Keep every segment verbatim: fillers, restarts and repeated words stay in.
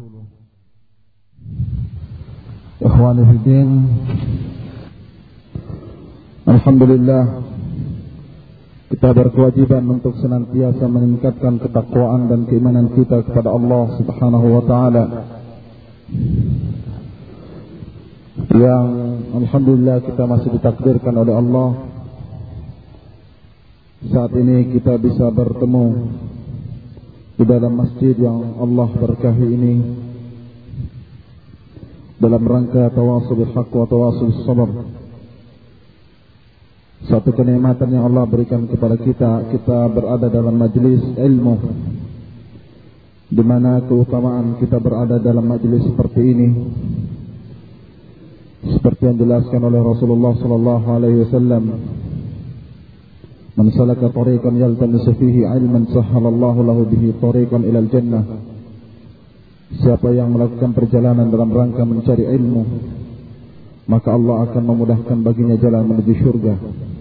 Ikhwani fiddin, alhamdulillah kita berkewajiban untuk senantiasa meningkatkan ketakwaan dan keimanan kita kepada Allah Subhanahu wa taala, yang alhamdulillah kita masih ditakdirkan oleh Allah saat ini kita bisa bertemu di dalam masjid yang Allah berkahi ini dalam rangka tawasul bil haqq wa tawasul bis sabr. Satu kenikmatan yang Allah berikan kepada kita, kita berada dalam majlis ilmu, di mana keutamaan kita berada dalam majlis seperti ini, seperti yang dijelaskan oleh Rasulullah sallallahu alaihi wasallam, man salaka tariqan yaltamisu fihi ilman sahhalallahu lahu bihi tariqan ilal jannah. Siapa yang melakukan perjalanan dalam rangka mencari ilmu, maka Allah akan memudahkan baginya jalan menuju surga.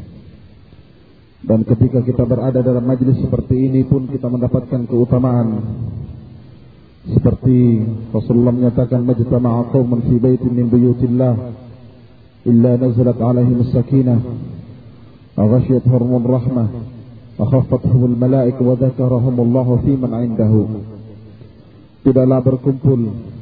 Dan ketika kita berada dalam majlis seperti ini pun kita mendapatkan keutamaan, seperti Rasulullah menyatakan, majtama'a qaumun fi baitin min buyutillah illa nazalat alaihim as-sakinah wa ghashiyatuhum rahmah wa khaffathum al-malaa'ikatu wa dzakarahum Allahu fi man 'indahu. Tidaklah berkumpul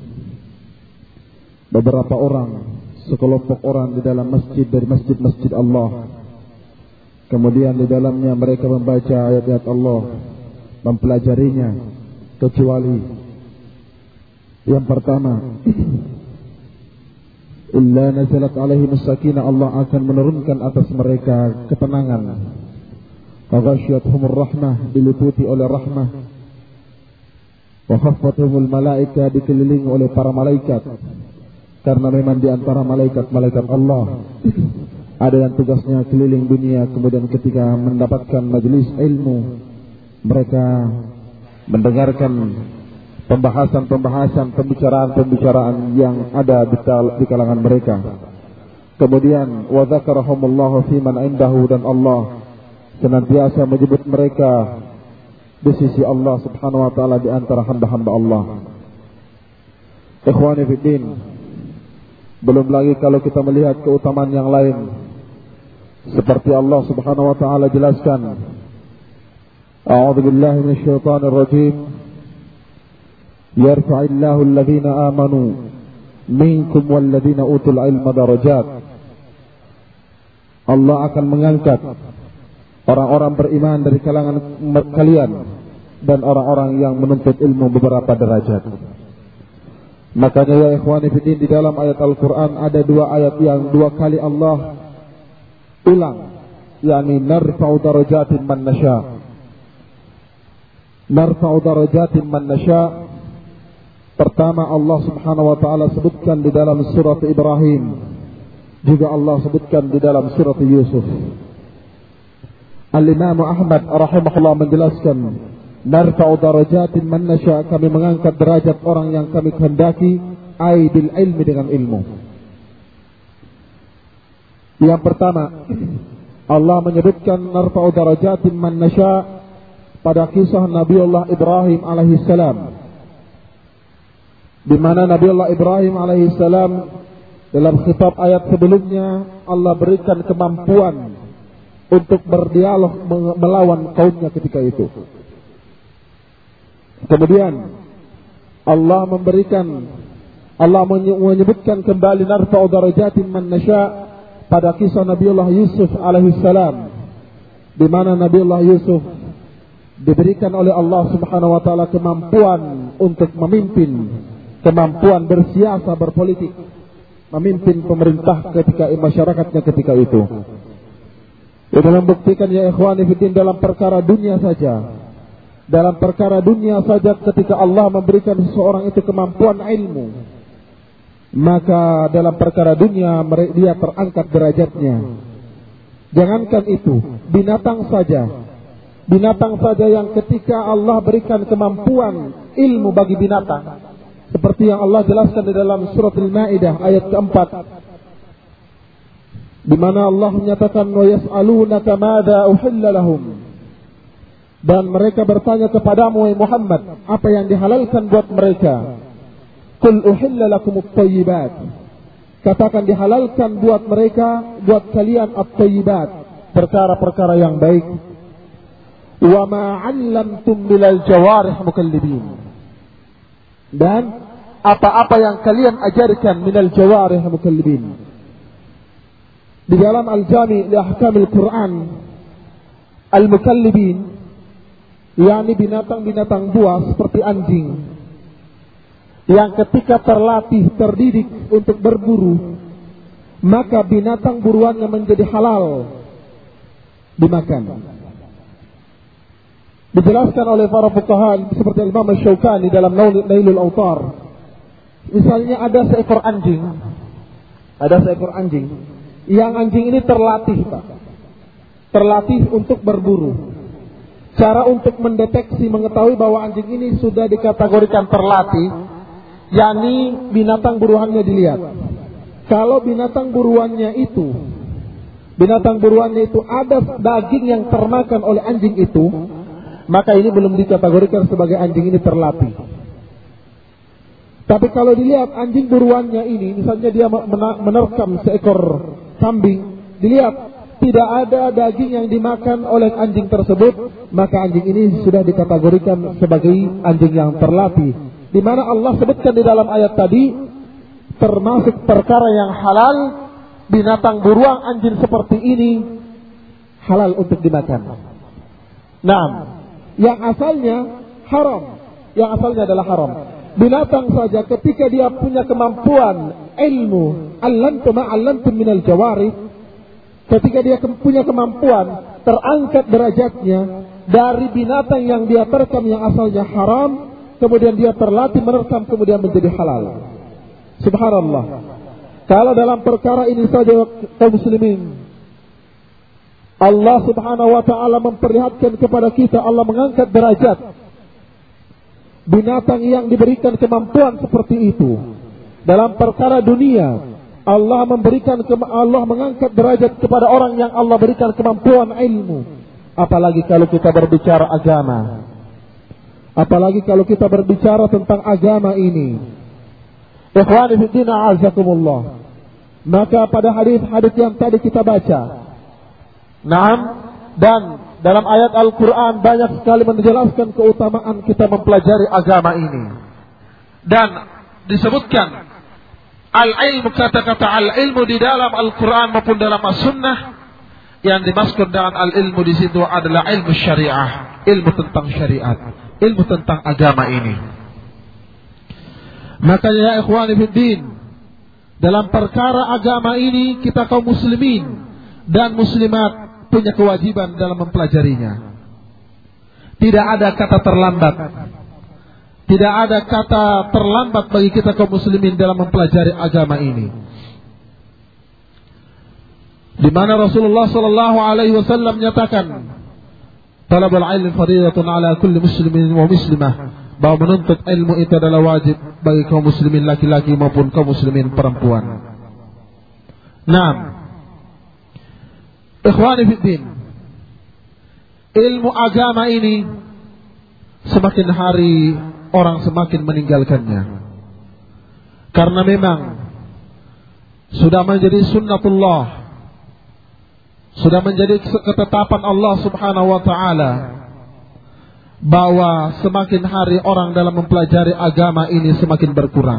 beberapa orang, sekelompok orang di dalam masjid dari masjid-masjid Allah, kemudian di dalamnya mereka membaca ayat-ayat Allah, mempelajarinya, kecuali yang pertama, illa nazalat alaihim as-sakinah, Allah akan menurunkan atas mereka ketenangan, wa ghashiyatuhumur rahmah, diliputi oleh rahmah, wa khaffathumul malaika, dikelilingi oleh para malaikat, karena memang di antara malaikat-malaikat Allah ada yang tugasnya keliling dunia, kemudian ketika mendapatkan majelis ilmu mereka mendengarkan pembahasan-pembahasan, pembicaraan-pembicaraan yang ada di kalangan mereka. Kemudian wa dzakarahumullahu fi man 'indahu, dan Allah senantiasa menyebut mereka di sisi Allah Subhanahu wa taala di antara hamba-hamba Allah. Ikhwani fiddin, belum lagi kalau kita melihat keutamaan yang lain, seperti Allah Subhanahu wa taala jelaskan, a'udzu billahi minasyaitonir rajim, yarfa'illahu alladhina amanu minkum walladhina utul ilma darajat. Allah akan mengangkat orang-orang beriman dari kalangan kalian dan orang-orang yang menuntut ilmu beberapa derajat. Makanya ya ikhwani fiddin, di dalam ayat Al-Quran ada dua ayat yang dua kali Allah ulang, yakni narfa'u darajatin man nasha. Narfa'u darajatin man nasha. Pertama Allah Subhanahu wa taala sebutkan di dalam surat Ibrahim, juga Allah sebutkan di dalam surat Yusuf. Al-Imam Ahmad rahimahullah menjelaskan, narfa'u darajatin man nasha, kami mengangkat derajat orang yang kami kehendaki, ai bil ilmi, dengan ilmu. Yang pertama, Allah menyebutkan narfa'u darajatin man nasha pada kisah Nabiullah Ibrahim alaihi salam, di mana Nabiullah Ibrahim alaihi salam dalam khitab ayat sebelumnya Allah berikan kemampuan untuk berdialog melawan kaumnya ketika itu. Kemudian Allah memberikan, Allah menyebutkan kembali narfa'u darajatin man nasha pada kisah Nabiullah Yusuf alaihi salam, di mana Nabiullah Yusuf diberikan oleh Allah Subhanahu wa taala kemampuan untuk memimpin, kemampuan bersiasa, berpolitik, memimpin pemerintah ketika masyarakatnya ketika itu. Itu membuktikan ya ikhwani fiddin, dalam perkara dunia saja, dalam perkara dunia saja ketika Allah memberikan seseorang itu kemampuan ilmu, maka dalam perkara dunia dia terangkat derajatnya. Jangankan itu, binatang saja, binatang saja yang ketika Allah berikan kemampuan ilmu bagi binatang, seperti yang Allah jelaskan di dalam surat Al-Maidah ayat keempat, di mana Allah menyatakan, wa yas'alunaka madza uhilla lahum, dan mereka bertanya kepadamu wahai Muhammad, apa yang dihalalkan buat mereka. Qul uhilla lakumut thayyibat. Katakan dihalalkan buat mereka, buat kalian at-thayyibat, perkara-perkara yang baik. Wa ma 'allamtum minal jawarih mukallibin. Dan apa-apa yang kalian ajarkan minal jawarih mukallibin. Di dalam Al-Jami' li Ahkamil Quran, al-mukallibin, yakni binatang-binatang buas seperti anjing, yang ketika terlatih, terdidik untuk berburu, maka binatang buruannya menjadi halal dimakan. Dijelaskan oleh para fuqaha seperti Imam Asy-Syaukani dalam Nailul Awtar. Misalnya ada seekor anjing, ada seekor anjing, yang anjing ini terlatih, Pak. Terlatih untuk berburu. Cara untuk mendeteksi, mengetahui bahwa anjing ini sudah dikategorikan terlatih, yakni binatang buruannya dilihat. Kalau binatang buruannya itu, binatang buruannya itu ada daging yang termakan oleh anjing itu, maka ini belum dikategorikan sebagai anjing ini terlatih. Tapi kalau dilihat anjing buruannya ini, misalnya dia menerkam seekor kambing, dilihat tidak ada daging yang dimakan oleh anjing tersebut, maka anjing ini sudah dikategorikan sebagai anjing yang terlatih. Di mana Allah sebutkan di dalam ayat tadi, termasuk perkara yang halal, binatang buruan anjing seperti ini halal untuk dimakan. Nah, yang asalnya haram, yang asalnya adalah haram. Binatang saja ketika dia punya kemampuan ilmu, allantum ma'allantum minal jawarih, ketika dia punya kemampuan terangkat derajatnya dari binatang yang dia terkam yang asalnya haram, kemudian dia terlatih menerkam, kemudian menjadi halal. Subhanallah. Kalau dalam perkara ini saja kaum muslimin, Allah subhanahu wa ta'ala memperlihatkan kepada kita, Allah mengangkat derajat binatang yang diberikan kemampuan seperti itu. Dalam perkara dunia, Allah memberikan, Allah mengangkat derajat kepada orang yang Allah berikan kemampuan ilmu. Apalagi kalau kita berbicara agama. Apalagi kalau kita berbicara tentang agama ini. Ikhwani fi din, a'azakumullah. Maka pada hadis-hadis yang tadi kita baca, naam, dan dalam ayat Al-Quran banyak sekali menjelaskan keutamaan kita mempelajari agama ini. Dan disebutkan al-ilmu, kata-kata al-ilmu di dalam Al-Quran maupun dalam As-Sunnah, yang dimaksud dengan al-ilmu di situ adalah ilmu syariah, ilmu tentang syariat, ilmu tentang agama ini. Makanya ya ikhwani fiddin, dalam perkara agama ini kita kaum muslimin dan muslimat punya kewajiban dalam mempelajarinya. Tidak ada kata terlambat. Tidak ada kata terlambat bagi kita kaum muslimin dalam mempelajari agama ini. Di mana Rasulullah sallallahu alaihi wasallam menyatakan, talabul ilmi fardhatun ala kulli muslimin wa muslimah, bahwa menuntut ilmu itu adalah wajib bagi kaum muslimin laki-laki maupun kaum muslimin perempuan. Naam. Ikhwani fiddin, ilmu agama ini semakin hari orang semakin meninggalkannya. Karena memang sudah menjadi sunnatullah, sudah menjadi ketetapan Allah subhanahu wa ta'ala, bahwa semakin hari orang dalam mempelajari agama ini semakin berkurang.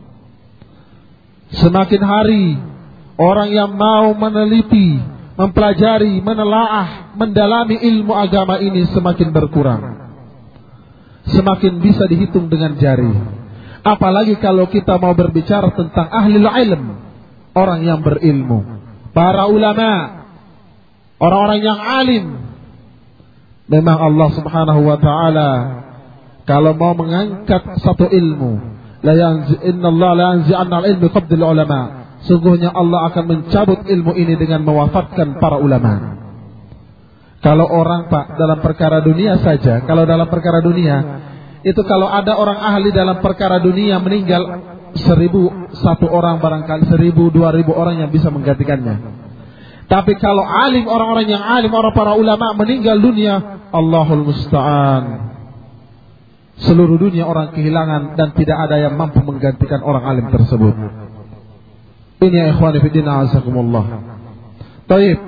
Semakin hari orang yang mau meneliti, mempelajari, menelaah, mendalami ilmu agama ini semakin berkurang. Semakin bisa dihitung dengan jari. Apalagi kalau kita mau berbicara tentang ahlul ilm, orang yang berilmu, para ulama, orang-orang yang alim. Memang Allah subhanahu wa ta'ala kalau mau mengangkat satu ilmu, la yanzi inna Allah la yanzi'anna al-ilmi qabdil ulama, sungguhnya Allah akan mencabut ilmu ini dengan mewafatkan para ulama. Kalau orang Pak dalam perkara dunia saja, kalau dalam perkara dunia itu kalau ada orang ahli dalam perkara dunia meninggal, seribu satu orang barangkali, seribu dua ribu orang yang bisa menggantikannya. Tapi kalau alim, orang-orang yang alim, orang para ulama meninggal dunia, Allahul Musta'an, Seluruh dunia orang kehilangan dan tidak ada yang mampu menggantikan orang alim tersebut. Ini ya ikhwani fi din azakumullah. Baik.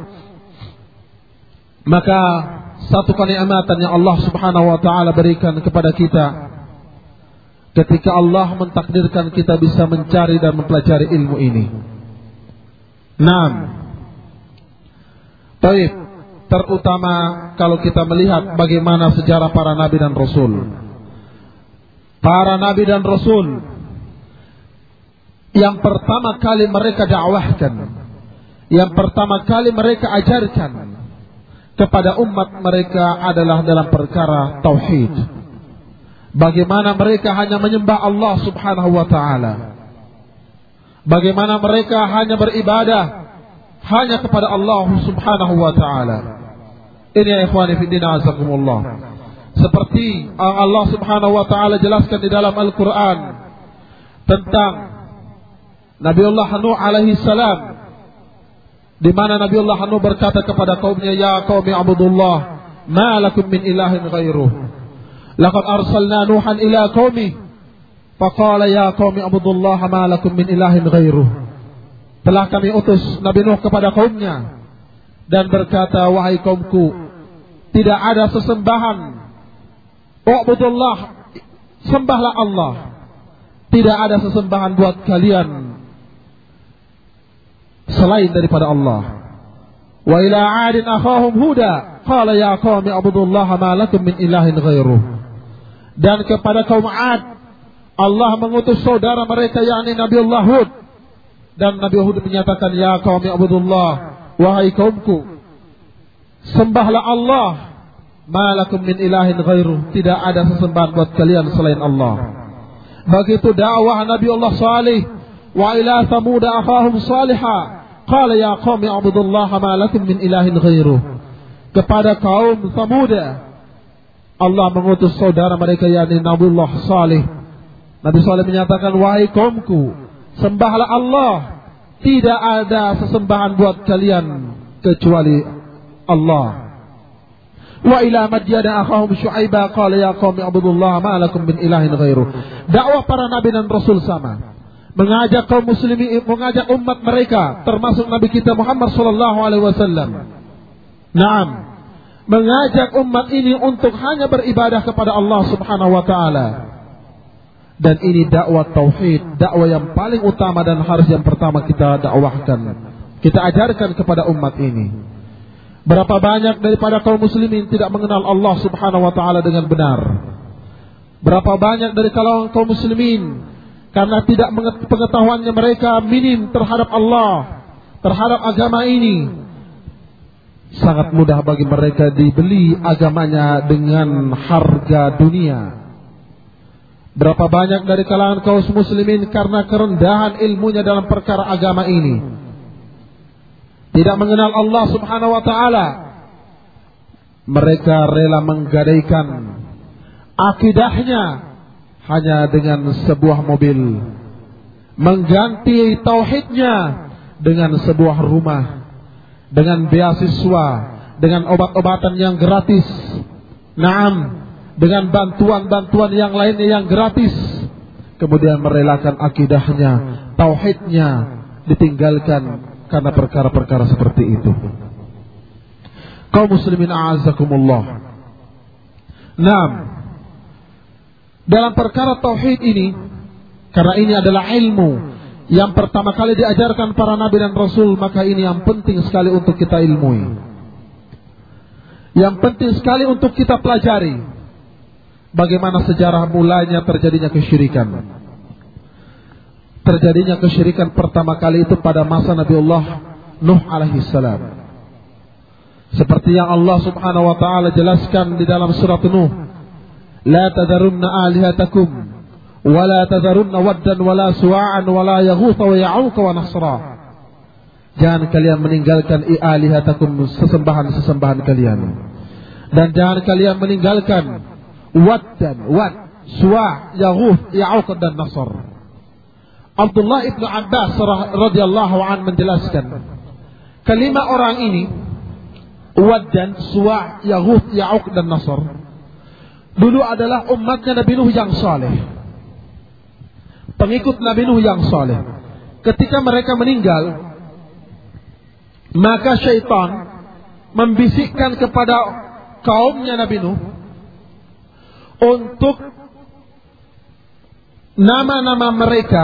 Maka satu kenikmatan yang Allah Subhanahu wa taala berikan kepada kita ketika Allah mentakdirkan kita bisa mencari dan mempelajari ilmu ini. Naam. Baik. Terutama kalau kita melihat bagaimana sejarah para nabi dan rasul. Para nabi dan rasul yang pertama kali mereka dakwahkan, yang pertama kali mereka ajarkan kepada umat mereka adalah dalam perkara tauhid. Bagaimana mereka hanya menyembah Allah Subhanahu wa taala. Bagaimana mereka hanya beribadah hanya kepada Allah Subhanahu wa taala. Ini ya ikhwani fi din azakumullah. Seperti Allah Subhanahu wa taala jelaskan di dalam Al-Qur'an tentang Nabiullah Nuh alaihi salam, di mana Nabiullah Nuh berkata kepada kaumnya, "Ya qaumi ibudullah, ma lakum min ilahin ghairuh. Laqad arsalna Nuhan ila qaumi, faqala ya qaumi ibudullah, ma lakum min ilahin ghairuh." Telah kami utus Nabi Nuh kepada kaumnya dan berkata, "Wahai kaumku, tidak ada sesembahan. Wa'budullah, sembahlah Allah. Tidak ada sesembahan buat kalian selain daripada Allah." Wa ila 'adin akhahum Huda, qala ya qaumi ibudullaha ma lakum min ilahin ghairuh. Dan kepada kaum 'Ad Allah mengutus saudara mereka yakni Nabiullah Hud, dan Nabi Hud menyatakan, "Ya qaumi ibudullah, wahai kaumku, sembahlah Allah. Ma lakum min ilahin ghairuh, tidak ada sesembahan buat kalian selain Allah." Begitu dakwah Nabi Allah Salih, "Wa ila Thamud akhahum Salihah, qala ya qaumi ibudullaha ma lakum min ilahin ghairuh." Kepada kaum Thamud Allah mengutus saudara mereka yakni Nabiullah Salih. Nabi Salih menyatakan, "Wahai kaumku, sembahlah Allah, tidak ada sesembahan buat kalian kecuali Allah." Wa ila Madyana akhahum Syu'aibah, qala ya qaumi ibudullaha ma lakum min ilahin ghairuh. Dakwah para nabi dan rasul sama. Mengajak kaum muslimin, mengajak umat mereka, termasuk Nabi kita Muhammad sallallahu alaihi wasallam. Naam. Mengajak umat ini untuk hanya beribadah kepada Allah Subhanahu wa taala. Dan ini dakwah tauhid, dakwah yang paling utama dan harus yang pertama kita dakwahkan. Kita ajarkan kepada umat ini. Berapa banyak daripada kaum muslimin tidak mengenal Allah Subhanahu wa taala dengan benar. Berapa banyak dari kalangan kaum muslimin karena tidak pengetahuannya mereka minim terhadap Allah, terhadap agama ini, sangat mudah bagi mereka dibeli agamanya dengan harga dunia. Berapa banyak dari kalangan kaum muslimin karena kerendahan ilmunya dalam perkara agama ini, tidak mengenal Allah Subhanahu wa taala, mereka rela menggadaikan akidahnya hanya dengan sebuah mobil, mengganti tauhidnya dengan sebuah rumah, dengan beasiswa, dengan obat-obatan yang gratis. Naam, dengan bantuan-bantuan yang lainnya yang gratis. Kemudian merelakan akidahnya, tauhidnya ditinggalkan karena perkara-perkara seperti itu. Kaum muslimin a'azzakumullah. Naam. Dalam perkara tauhid ini, karena ini adalah ilmu yang pertama kali diajarkan para nabi dan rasul, maka ini yang penting sekali untuk kita ilmui. Yang penting sekali untuk kita pelajari. Bagaimana sejarah mulanya terjadinya kesyirikan. Terjadinya kesyirikan pertama kali itu pada masa Nabiullah Nuh alaihi salam. Seperti yang Allah Subhanahu wa taala jelaskan di dalam surat Nuh, "La tadharunna alihatakum wa la tadharunna waddan wa la suwa'an wa la yaghutha wa ya'uqa wa nasra." Jangan kalian meninggalkan alihatakum, sesembahan-sesembahan kalian. Dan jangan kalian meninggalkan waddan, wad, suwa', yaghuth, ya'uq dan nasr. Abdullah ibn Abbas radhiyallahu an menjelaskan, kelima orang ini, Wad dan Suwa', Yaghuth, Ya'uq dan Nasr, dulu adalah umatnya Nabi Nuh yang saleh, pengikut Nabi Nuh yang saleh. Ketika mereka meninggal, maka syaitan membisikkan kepada kaumnya Nabi Nuh untuk nama-nama mereka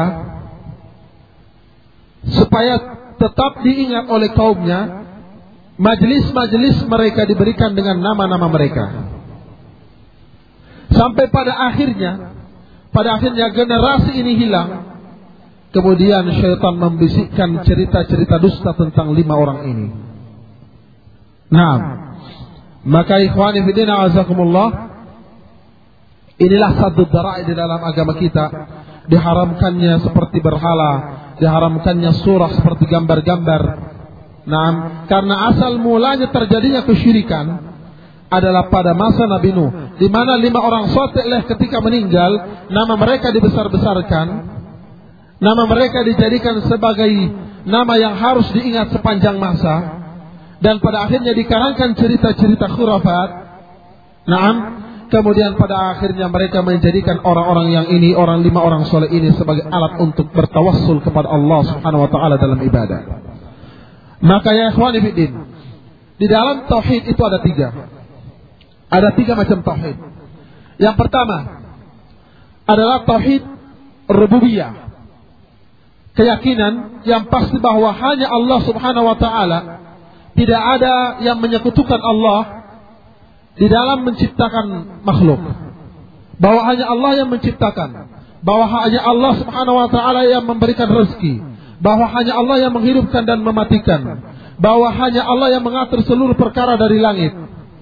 supaya tetap diingat oleh kaumnya. Majelis-majelis mereka diberikan dengan nama-nama mereka. Sampai pada akhirnya, pada akhirnya generasi ini hilang. Kemudian syaitan membisikkan cerita-cerita dusta tentang lima orang ini. Nah, maka ikhwani fillah azakumullah, inilah satu darai di dalam agama kita. Diharamkannya seperti berhala, diharamkannya surah seperti gambar-gambar. Nah, karena asal mulanya terjadinya kesyirikan adalah pada masa Nabi Nuh, di mana lima orang saleh ketika meninggal, nama mereka dibesar-besarkan, nama mereka dijadikan sebagai nama yang harus diingat sepanjang masa, dan pada akhirnya dikarangkan cerita-cerita khurafat. Nah, kemudian pada akhirnya mereka menjadikan orang-orang yang ini, orang lima orang saleh ini sebagai alat untuk bertawassul kepada Allah Subhanahu wa taala dalam ibadah. Maka ya ikhwani fiddin, di dalam tauhid itu ada tiga. Ada tiga macam tauhid. Yang pertama adalah tauhid rububiyah. Keyakinan yang pasti bahwa hanya Allah Subhanahu wa taala, tidak ada yang menyekutukan Allah di dalam menciptakan makhluk. Bahwa hanya Allah yang menciptakan, bahwa hanya Allah Subhanahu wa taala yang memberikan rezeki, bahwa hanya Allah yang menghidupkan dan mematikan, bahwa hanya Allah yang mengatur seluruh perkara dari langit.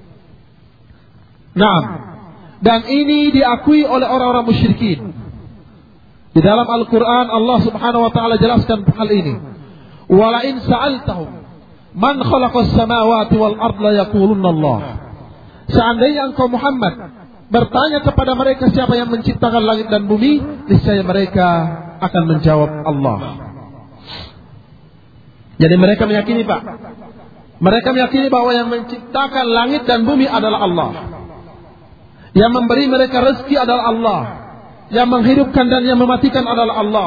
Nah, dan ini diakui oleh orang-orang musyrikin. Di dalam Al-Quran Allah Subhanahu wa taala jelaskan hal ini. Wala in sa'altahum man khalaqas samawati wal arda yaqulunna Allah. Seandainya engkau Muhammad bertanya kepada mereka siapa yang menciptakan langit dan bumi, niscaya mereka akan menjawab Allah. Jadi mereka meyakini, Pak, mereka meyakini bahwa yang menciptakan langit dan bumi adalah Allah, yang memberi mereka rezeki adalah Allah, yang menghidupkan dan yang mematikan adalah Allah.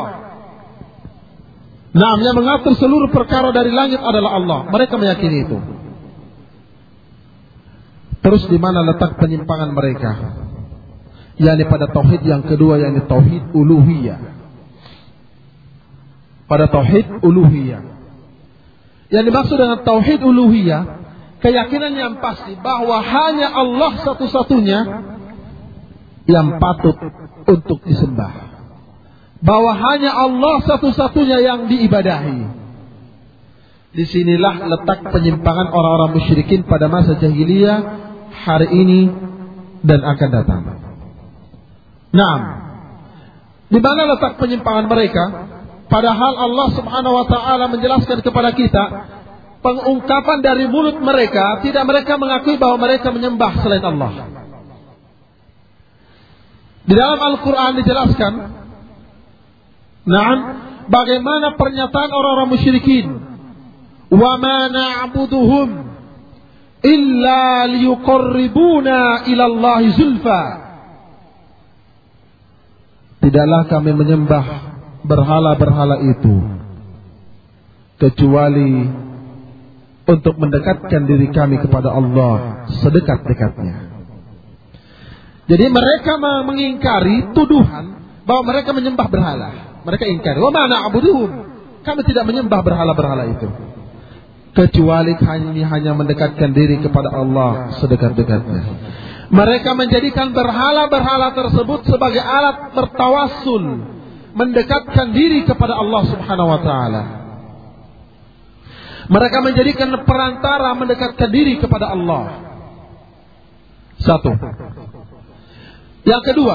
Nah, yang mengatur seluruh perkara dari langit adalah Allah. Mereka meyakini itu. Terus di mana letak penyimpangan mereka? yakni pada tauhid yang kedua, yakni tauhid uluhiyah. Pada tauhid uluhiyah. Yang dimaksud dengan tauhid uluhiyah, keyakinan yang pasti bahwa hanya Allah satu-satunya yang patut untuk disembah. Bahwa hanya Allah satu-satunya yang diibadahi. Disinilah letak penyimpangan orang-orang musyrikin pada masa jahiliyah, hari ini dan akan datang. Nah, di mana letak penyimpangan mereka? Padahal Allah Subhanahu wa taala menjelaskan kepada kita, pengungkapan dari mulut mereka, tidak mereka mengakui bahwa mereka menyembah selain Allah. Di dalam Al-Quran dijelaskan, nah, bagaimana pernyataan orang-orang musyrikin, wa ma na'buduhum illa liyuqarribuna ila Allah zulfa. Tidaklah kami menyembah berhala-berhala itu kecuali untuk mendekatkan diri kami kepada Allah sedekat-dekatnya. Jadi mereka mengingkari tuduhan bahwa mereka menyembah berhala. Mereka ingkari, wa ma na'buduhum, kami tidak menyembah berhala-berhala itu kecuali hanya hanya mendekatkan diri kepada Allah sedekat-dekatnya. Mereka menjadikan berhala-berhala tersebut sebagai alat bertawassul, mendekatkan diri kepada Allah Subhanahu wa taala. Mereka menjadikan perantara mendekatkan diri kepada Allah. Satu. Yang kedua,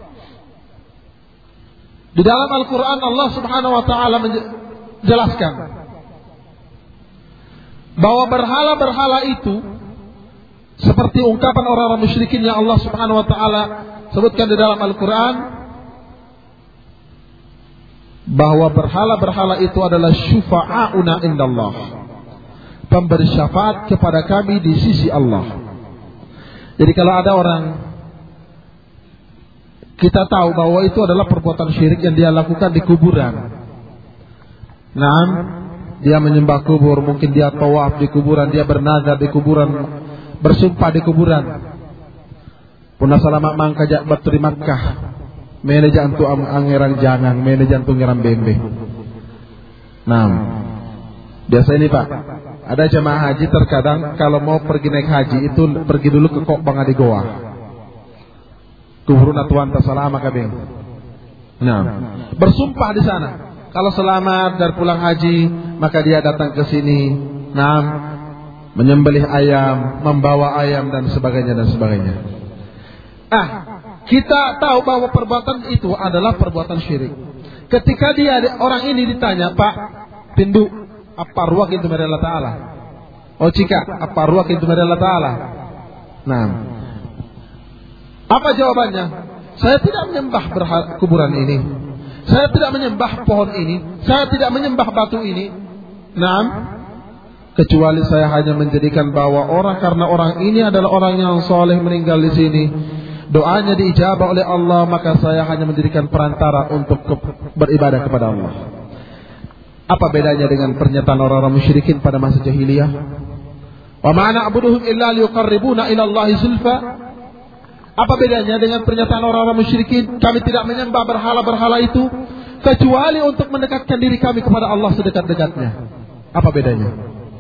di dalam Al-Quran Allah Subhanahu wa taala menjelaskan bahwa berhala-berhala itu seperti ungkapan orang-orang musyrikin yang Allah Subhanahu wa taala sebutkan di dalam Al-Quran, bahwa berhala-berhala itu adalah syufa'auna indallah, pemberi syafaat kepada kami di sisi Allah. Jadi kalau ada orang kita tahu bahwa itu adalah perbuatan syirik yang dia lakukan di kuburan. Nah, dia menyembah kubur, mungkin dia tawaf di kuburan, dia bernazar di kuburan, bersumpah di kuburan. Punna salamak mangkajak baturi Makkah, manajan tu angerang jangan, manajan tu ngeram bembe. Nah, biasa ini Pak, ada jemaah haji terkadang kalau mau pergi naik haji itu pergi dulu ke Kok Bangadi Goa. Kuburun atuan tasalama kabeh. Nah, bersumpah di sana. Kalau selamat dari pulang haji, maka dia datang ke sini, nah, menyembelih ayam, membawa ayam dan sebagainya dan sebagainya. Ah, kita tahu bahwa perbuatan itu adalah perbuatan syirik. Ketika dia orang ini ditanya, Pak, pindu apa ruak itu dari Allah Ta'ala? Oh cika, apa ruak itu dari Allah Ta'ala? Nah, apa jawabannya? Saya tidak menyembah kuburan ini. Saya tidak menyembah pohon ini. Saya tidak menyembah batu ini. Nah, kecuali saya hanya menjadikan bahwa orang karena orang ini adalah orang yang soleh meninggal di sini, doanya diijabah oleh Allah, maka saya hanya menjadikan perantara untuk ke, beribadah kepada Allah. Apa bedanya dengan pernyataan orang-orang musyrikin pada masa jahiliyah? Wa ma na'buduhum illa liyuqarribuna ila Allahi zulfa. Apa bedanya dengan pernyataan orang-orang musyrikin? Kami tidak menyembah berhala-berhala itu kecuali untuk mendekatkan diri kami kepada Allah sedekat-dekatnya. Apa bedanya?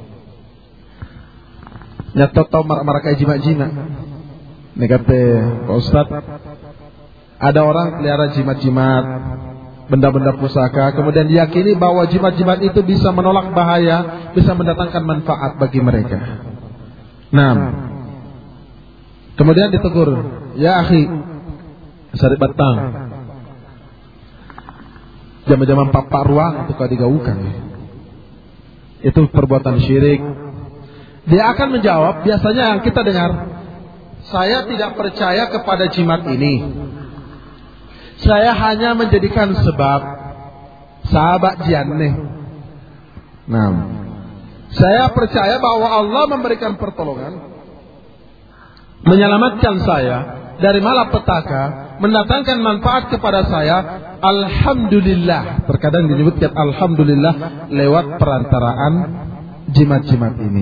Nyatot tau marakai jimat-jimat. Negate Pak Ustaz, ada orang pelihara jimat-jimat, benda-benda pusaka, kemudian diyakini bahwa jimat-jimat itu bisa menolak bahaya, bisa mendatangkan manfaat bagi mereka. Nah, kemudian ditegur, ya akhi, sari batang, zaman-zaman papak ruang itu kau digaukan. Itu perbuatan syirik. Dia akan menjawab, biasanya yang kita dengar, saya tidak percaya kepada jimat ini. Saya hanya menjadikan sebab sahabat jianne. Nah, saya percaya bahwa Allah memberikan pertolongan, menyelamatkan saya dari malapetaka, mendatangkan manfaat kepada saya. Alhamdulillah. Terkadang disebutkan alhamdulillah lewat perantaraan jimat-jimat ini.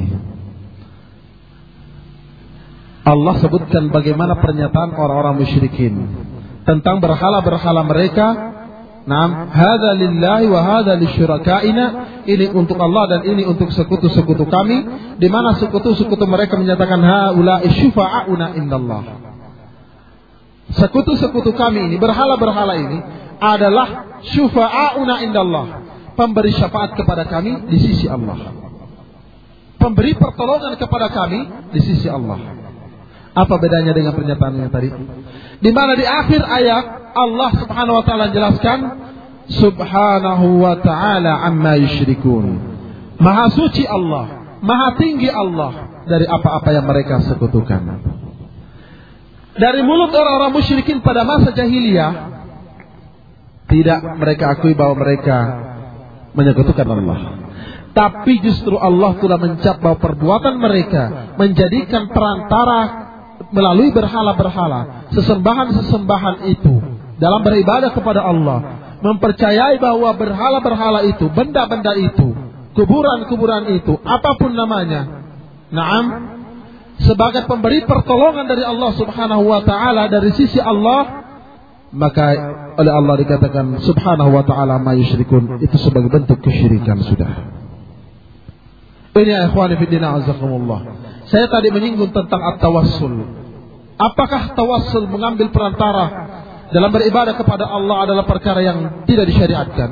Allah sebutkan bagaimana pernyataan orang-orang musyrikin tentang berhala-berhala mereka. Naam, hadza lillahi wa hadza lisyurakaina. Ini untuk Allah dan ini untuk sekutu-sekutu kami, di mana sekutu-sekutu mereka menyatakan haula'i syufa'auna indallah. Sekutu-sekutu kami ini, berhala-berhala ini adalah syufa'auna indallah, pemberi syafaat kepada kami di sisi Allah, pemberi pertolongan kepada kami di sisi Allah. Apa bedanya dengan pernyataannya tadi? Di mana di akhir ayat Allah Subhanahu wa taala jelaskan Subhanahu wa taala amma yusyrikun. Maha suci Allah, maha tinggi Allah dari apa-apa yang mereka sekutukan. Dari mulut orang-orang musyrikin pada masa jahiliyah, tidak mereka akui bahwa mereka menyekutukan Allah. Tapi justru Allah telah mencap bahwa perbuatan mereka menjadikan perantara melalui berhala-berhala, sesembahan-sesembahan itu dalam beribadah kepada Allah, mempercayai bahwa berhala-berhala itu, benda-benda itu, kuburan-kuburan itu, apapun namanya, naam, sebagai pemberi pertolongan dari Allah Subhanahu wa taala, dari sisi Allah, maka oleh Allah dikatakan Subhanahu wa taala ma yusyrikun, itu sebagai bentuk kesyirikan sudah. Ini ya ikhwani fi din azakumullah. Saya tadi menyinggung tentang at-tawassul. Apakah tawassul mengambil perantara dalam beribadah kepada Allah adalah perkara yang tidak disyariatkan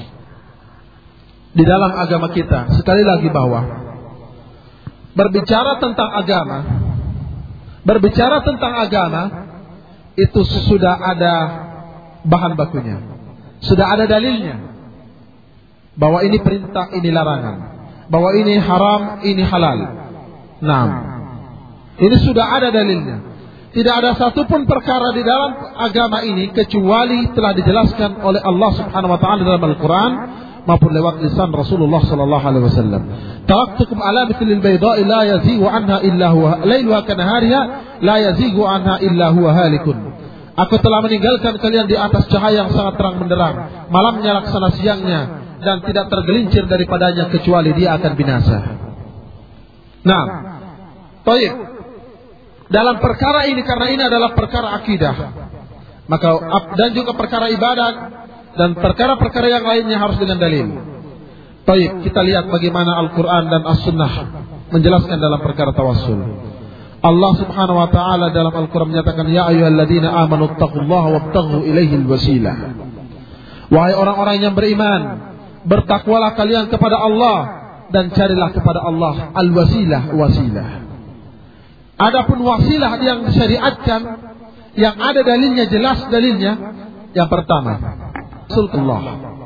di dalam agama kita? Sekali lagi bahwa berbicara tentang agama, berbicara tentang agama itu sudah ada bahan bakunya, sudah ada dalilnya, bahwa ini perintah, ini larangan, bahwa ini haram, ini halal. Nah, ini sudah ada dalilnya. Tidak ada satupun perkara di dalam agama ini kecuali telah dijelaskan oleh Allah Subhanahu wa taala dalam Al-Qur'an maupun lewat lisan Rasulullah sallallahu alaihi wasallam. Taraktukum ala mithlil bayda'i la yazighu anha illa huwa lailuha kanahariha la yazighu anha illa huwa halikun. Aku telah meninggalkan kalian di atas cahaya yang sangat terang benderang, malamnya laksana siangnya, dan tidak tergelincir daripadanya kecuali dia akan binasa. Nah, baik. Dalam perkara ini, karena ini adalah perkara akidah, maka dan juga perkara ibadat dan perkara-perkara yang lainnya harus dengan dalil. Baik, kita lihat bagaimana Al-Quran dan As-Sunnah menjelaskan dalam perkara tawassul. Allah Subhanahu wa taala dalam Al-Qur'an menyatakan, ya ayyuhalladzina amanu taqullaha wabtaghu ilaihil wasilah. Wahai orang-orang yang beriman, bertakwalah kalian kepada Allah dan carilah kepada Allah al-wasilah, wasilah. Adapun wasilah yang disyariatkan, yang ada dalilnya, jelas dalilnya, yang pertama, Rasulullah.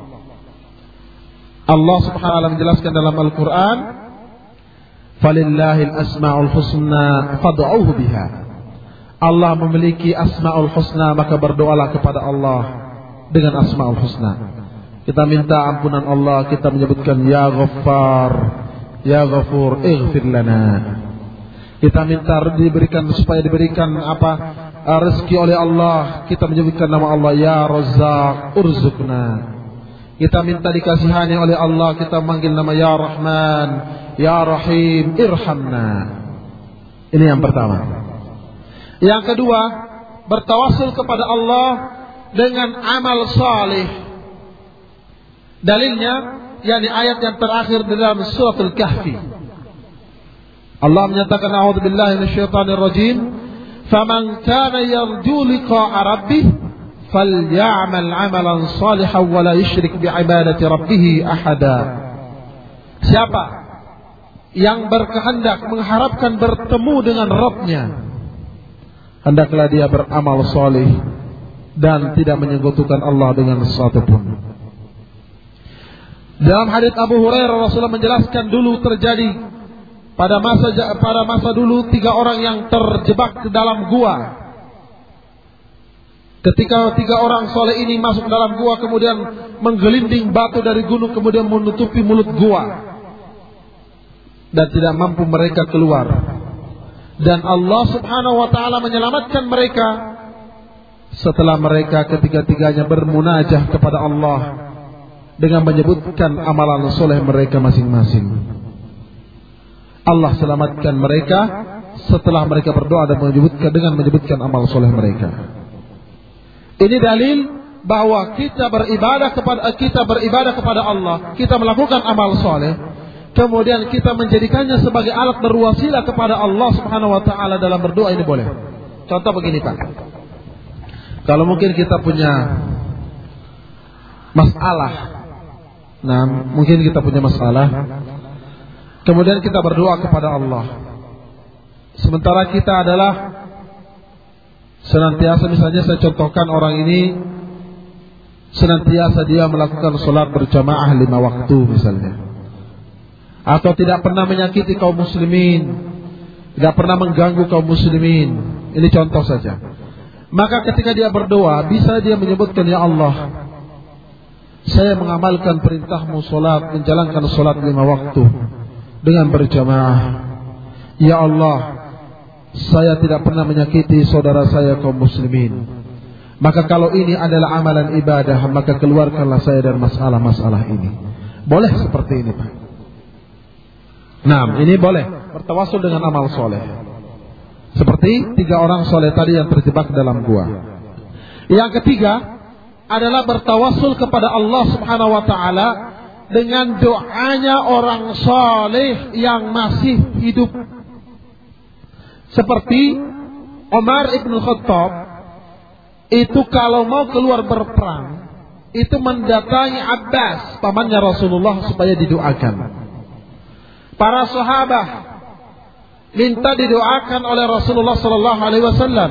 Allah Subhanahu wa taala menjelaskan dalam Al-Qur'an, Falillahil asma'ul husna fad'uhu biha. Allah memiliki asma'ul husna, maka berdoalah kepada Allah dengan asma'ul husna. Kita minta ampunan Allah, kita menyebutkan ya Ghaffar, ya Ghafur, ighfir lana. Kita minta diberikan, supaya diberikan apa rezeki oleh Allah, kita menyebutkan nama Allah ya Razzaq, urzuqna. Kita minta dikasihani oleh Allah, kita manggil nama ya Rahman, ya Rahim, irhamna. Ini yang pertama. Yang kedua, bertawassul kepada Allah dengan amal salih. Dalilnya, yakni ayat yang terakhir dalam surat Al-Kahfi. Allah menyatakan, a'udzubillahi minasyaitonir rajim, faman kana yarju liqa'a rabbih falyamal 'amalan salihan wa la yusyrik bi'ibadati rabbih ahada. Siapa yang berkehendak mengharapkan bertemu dengan Rabb-Nya, hendaklah dia beramal saleh dan tidak menyekutukan Allah dengan sesuatu pun. Dalam hadits Abu Hurairah, Rasulullah menjelaskan dulu terjadi pada masa pada masa dulu tiga orang yang terjebak ke dalam gua. Ketika tiga orang soleh ini masuk dalam gua, kemudian menggelinding batu dari gunung, kemudian menutupi mulut gua, dan tidak mampu mereka keluar. Dan Allah Subhanahu wa taala menyelamatkan mereka setelah mereka ketiga-tiganya bermunajah kepada Allah dengan menyebutkan amalan soleh mereka masing-masing. Allah selamatkan mereka setelah mereka berdoa dan menyebutkan dengan menyebutkan amal soleh mereka. Ini dalil bahwa kita beribadah kepada kita beribadah kepada Allah, kita melakukan amal soleh, kemudian kita menjadikannya sebagai alat berwasilah kepada Allah Subhanahu wa taala dalam berdoa, ini boleh. Contoh begini, Pak. Kalau mungkin kita punya masalah, nah mungkin kita punya masalah, kemudian kita berdoa kepada Allah. Sementara kita adalah senantiasa, misalnya saya contohkan, orang ini senantiasa dia melakukan sholat berjamaah lima waktu misalnya, atau tidak pernah menyakiti kaum muslimin, tidak pernah mengganggu kaum muslimin. Ini contoh saja. Maka ketika dia berdoa, bisa dia menyebutkan, ya Allah, saya mengamalkan perintahmu sholat, menjalankan sholat lima waktu dengan berjamaah. Ya Allah, saya tidak pernah menyakiti saudara saya kaum muslimin. Maka kalau ini adalah amalan ibadah, maka keluarkanlah saya dari masalah-masalah ini. Boleh seperti ini, Pak. Nah, ini boleh bertawassul dengan amal soleh, seperti tiga orang soleh tadi yang terjebak dalam gua. Yang ketiga adalah bertawassul kepada Allah Subhanahu wa taala dengan doanya orang soleh yang masih hidup. Seperti Umar ibn Khattab itu kalau mau keluar berperang, itu mendatangi Abbas, pamannya Rasulullah, supaya didoakan. Para sahabat minta didoakan oleh Rasulullah sallallahu alaihi wasallam.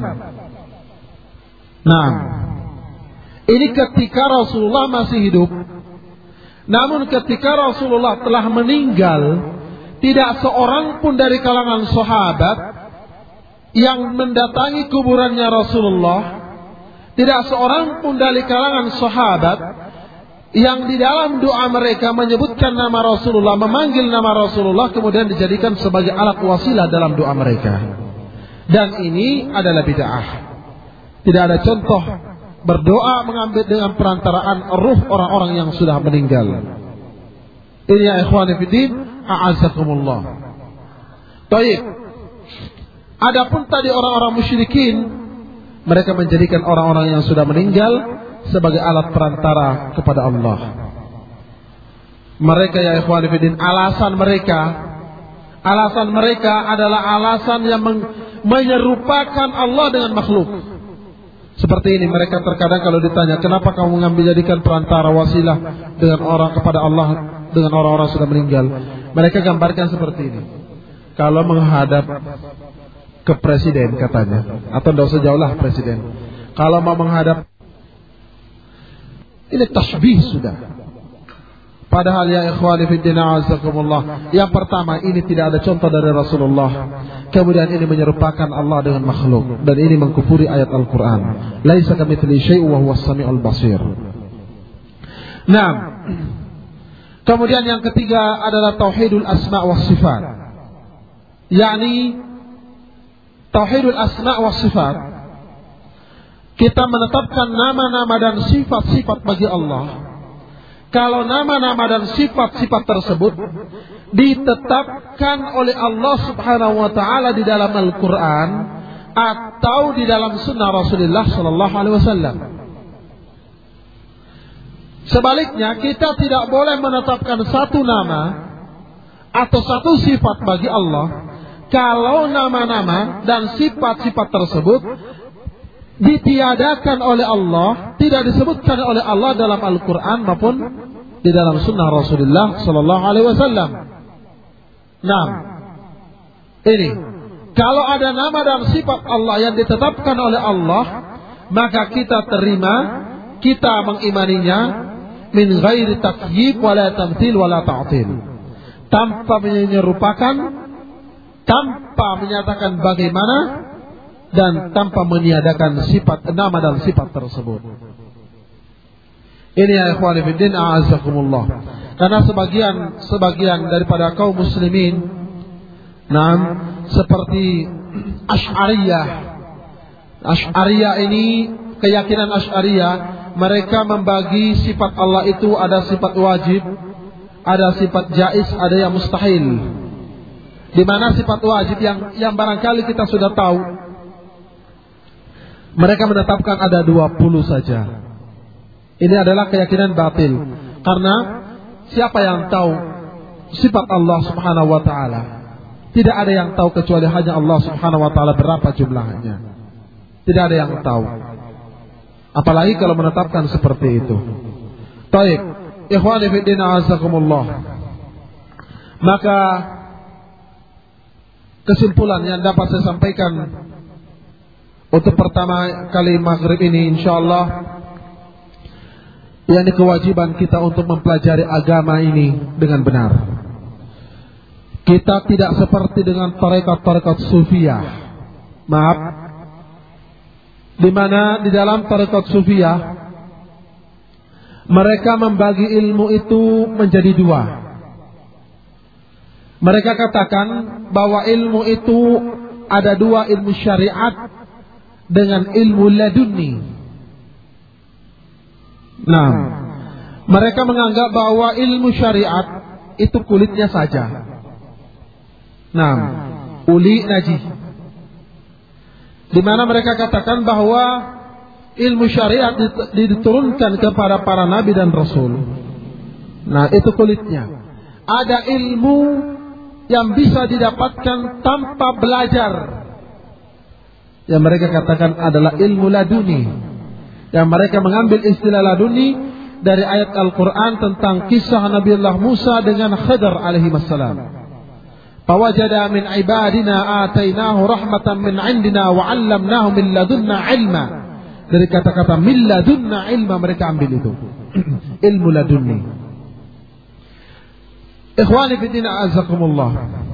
Nah, ini ketika Rasulullah masih hidup. Namun ketika Rasulullah telah meninggal, tidak seorang pun dari kalangan sahabat yang mendatangi kuburannya Rasulullah, tidak seorang pun dari kalangan sahabat yang di dalam doa mereka menyebutkan nama Rasulullah, memanggil nama Rasulullah, kemudian dijadikan sebagai alat wasilah dalam doa mereka. Dan ini adalah bid'ah. Tidak ada contoh berdoa mengambil dengan perantaraan ruh orang-orang yang sudah meninggal. Ini ya ikhwani fiddin, a'azzakumullah. Baik. Adapun tadi orang-orang musyrikin, mereka menjadikan orang-orang yang sudah meninggal sebagai alat perantara kepada Allah. Mereka ya ikhwani fiddin, alasan mereka alasan mereka adalah alasan yang men- menyerupakan Allah dengan makhluk. Seperti ini mereka terkadang kalau ditanya, kenapa kamu mengambil jadikan perantara wasilah dengan orang kepada Allah dengan orang-orang sudah meninggal? Mereka gambarkan seperti ini. Kalau menghadap ke presiden katanya, atau tidak usah jauh lah presiden. Kalau mau menghadap, ini tasbih sudah. Padahal ya ikhwani fiddin a'azzakumullah, yang pertama ini tidak ada contoh dari Rasulullah. Kemudian ini menyerupakan Allah dengan makhluk, dan ini mengkufuri ayat Al-Quran. Laisa kamitslihi syai'un wa huwas samiul basir. Nah, kemudian yang ketiga adalah tauhidul asma' was sifat. Yakni tauhidul asma' was sifat, kita menetapkan nama-nama dan sifat-sifat bagi Allah. Kalau nama-nama dan sifat-sifat tersebut ditetapkan oleh Allah Subhanahu wa taala di dalam Al-Qur'an atau di dalam sunnah Rasulullah sallallahu alaihi wasallam. Sebaliknya, kita tidak boleh menetapkan satu nama atau satu sifat bagi Allah kalau nama-nama dan sifat-sifat tersebut ditiadakan oleh Allah, tidak disebutkan oleh Allah dalam Al-Quran maupun di dalam sunnah Rasulullah sallallahu alaihi wasallam. Nah, ini kalau ada nama dan sifat Allah yang ditetapkan oleh Allah, maka kita terima, kita mengimaninya min ghairi takyif wala tamthil wala ta'til, tanpa menyerupakan, tanpa menyatakan bagaimana, dan tanpa meniadakan sifat nama dan sifat tersebut. Ini ya ikhwani fiddin a'azzakumullah. Karena sebagian sebagian daripada kaum muslimin, nah, seperti Asy'ariyah. Asy'ariyah ini, keyakinan Asy'ariyah, mereka membagi sifat Allah itu ada sifat wajib, ada sifat jaiz, ada yang mustahil. Di mana sifat wajib yang yang barangkali kita sudah tahu, mereka menetapkan ada dua puluh saja. Ini adalah keyakinan batil. Karena siapa yang tahu sifat Allah Subhanahu wa taala? Tidak ada yang tahu kecuali hanya Allah Subhanahu wa taala berapa jumlahnya. Tidak ada yang tahu. Apalagi kalau menetapkan seperti itu. Baik, ikhwani fi din a'azzakumullah. Maka kesimpulan yang dapat saya sampaikan untuk pertama kali maghrib ini, insyaallah, yakni kewajiban kita untuk mempelajari agama ini dengan benar. Kita tidak seperti dengan tarekat-tarekat sufiyah. Maaf, di mana di dalam tarekat sufiyah mereka membagi ilmu itu menjadi dua. Mereka katakan bahwa ilmu itu ada dua, ilmu syariat dengan ilmu laduni. Nah, mereka menganggap bahwa ilmu syariat itu kulitnya saja. Nah, uli najih. Di mana mereka katakan bahwa ilmu syariat diturunkan kepada para nabi dan rasul. Nah, itu kulitnya. Ada ilmu yang bisa didapatkan tanpa belajar, yang mereka katakan adalah ilmu laduni. Yang mereka mengambil istilah laduni dari ayat Al-Quran tentang kisah Nabiullah Musa dengan Khidr alaihi wassalam. Fawajada min ibadina atainahu rahmatan min indina wa 'allamnahu min ladunna ilma. Dari kata-kata min ladunna ilma mereka ambil itu. Ilmu laduni. Ikhwani fi din a'azzakumullah.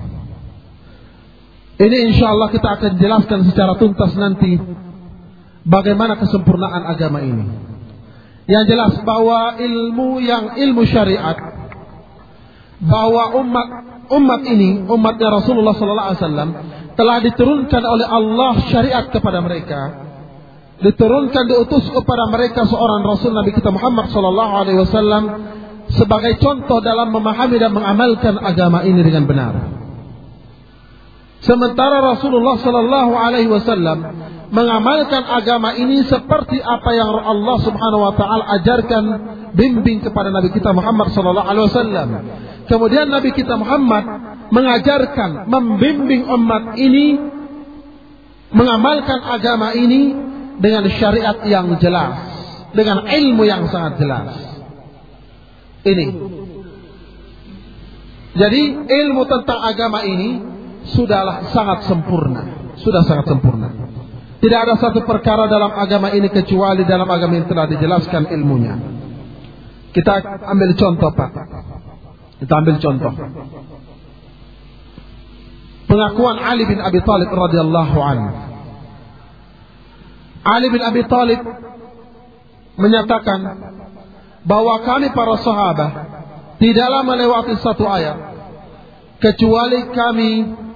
Ini insyaallah kita akan jelaskan secara tuntas nanti bagaimana kesempurnaan agama ini. Yang jelas bahwa ilmu yang ilmu syariat, bahwa umat umat ini, umatnya Rasulullah sallallahu alaihi wasallam telah diturunkan oleh Allah syariat kepada mereka. diturunkan, diutus kepada mereka seorang Rasul Nabi kita Muhammad sallallahu alaihi wasallam sebagai contoh dalam memahami dan mengamalkan agama ini dengan benar. Sementara Rasulullah sallallahu alaihi wasallam mengamalkan agama ini seperti apa yang Allah Subhanahu wa taala ajarkan, bimbing kepada Nabi kita Muhammad sallallahu alaihi wasallam. Kemudian Nabi kita Muhammad mengajarkan, membimbing umat ini mengamalkan agama ini dengan syariat yang jelas, dengan ilmu yang sangat jelas. Ini. Jadi ilmu tentang agama ini sudahlah sangat sempurna, sudah sangat sempurna. Tidak ada satu perkara dalam agama ini kecuali dalam agama ini telah dijelaskan ilmunya. Kita ambil contoh, Pak. Kita ambil contoh. Pengakuan Ali bin Abi Thalib radhiyallahu anhu. Ali bin Abi Thalib menyatakan bahwa kami para sahabat tidaklah melewati satu ayat kecuali kami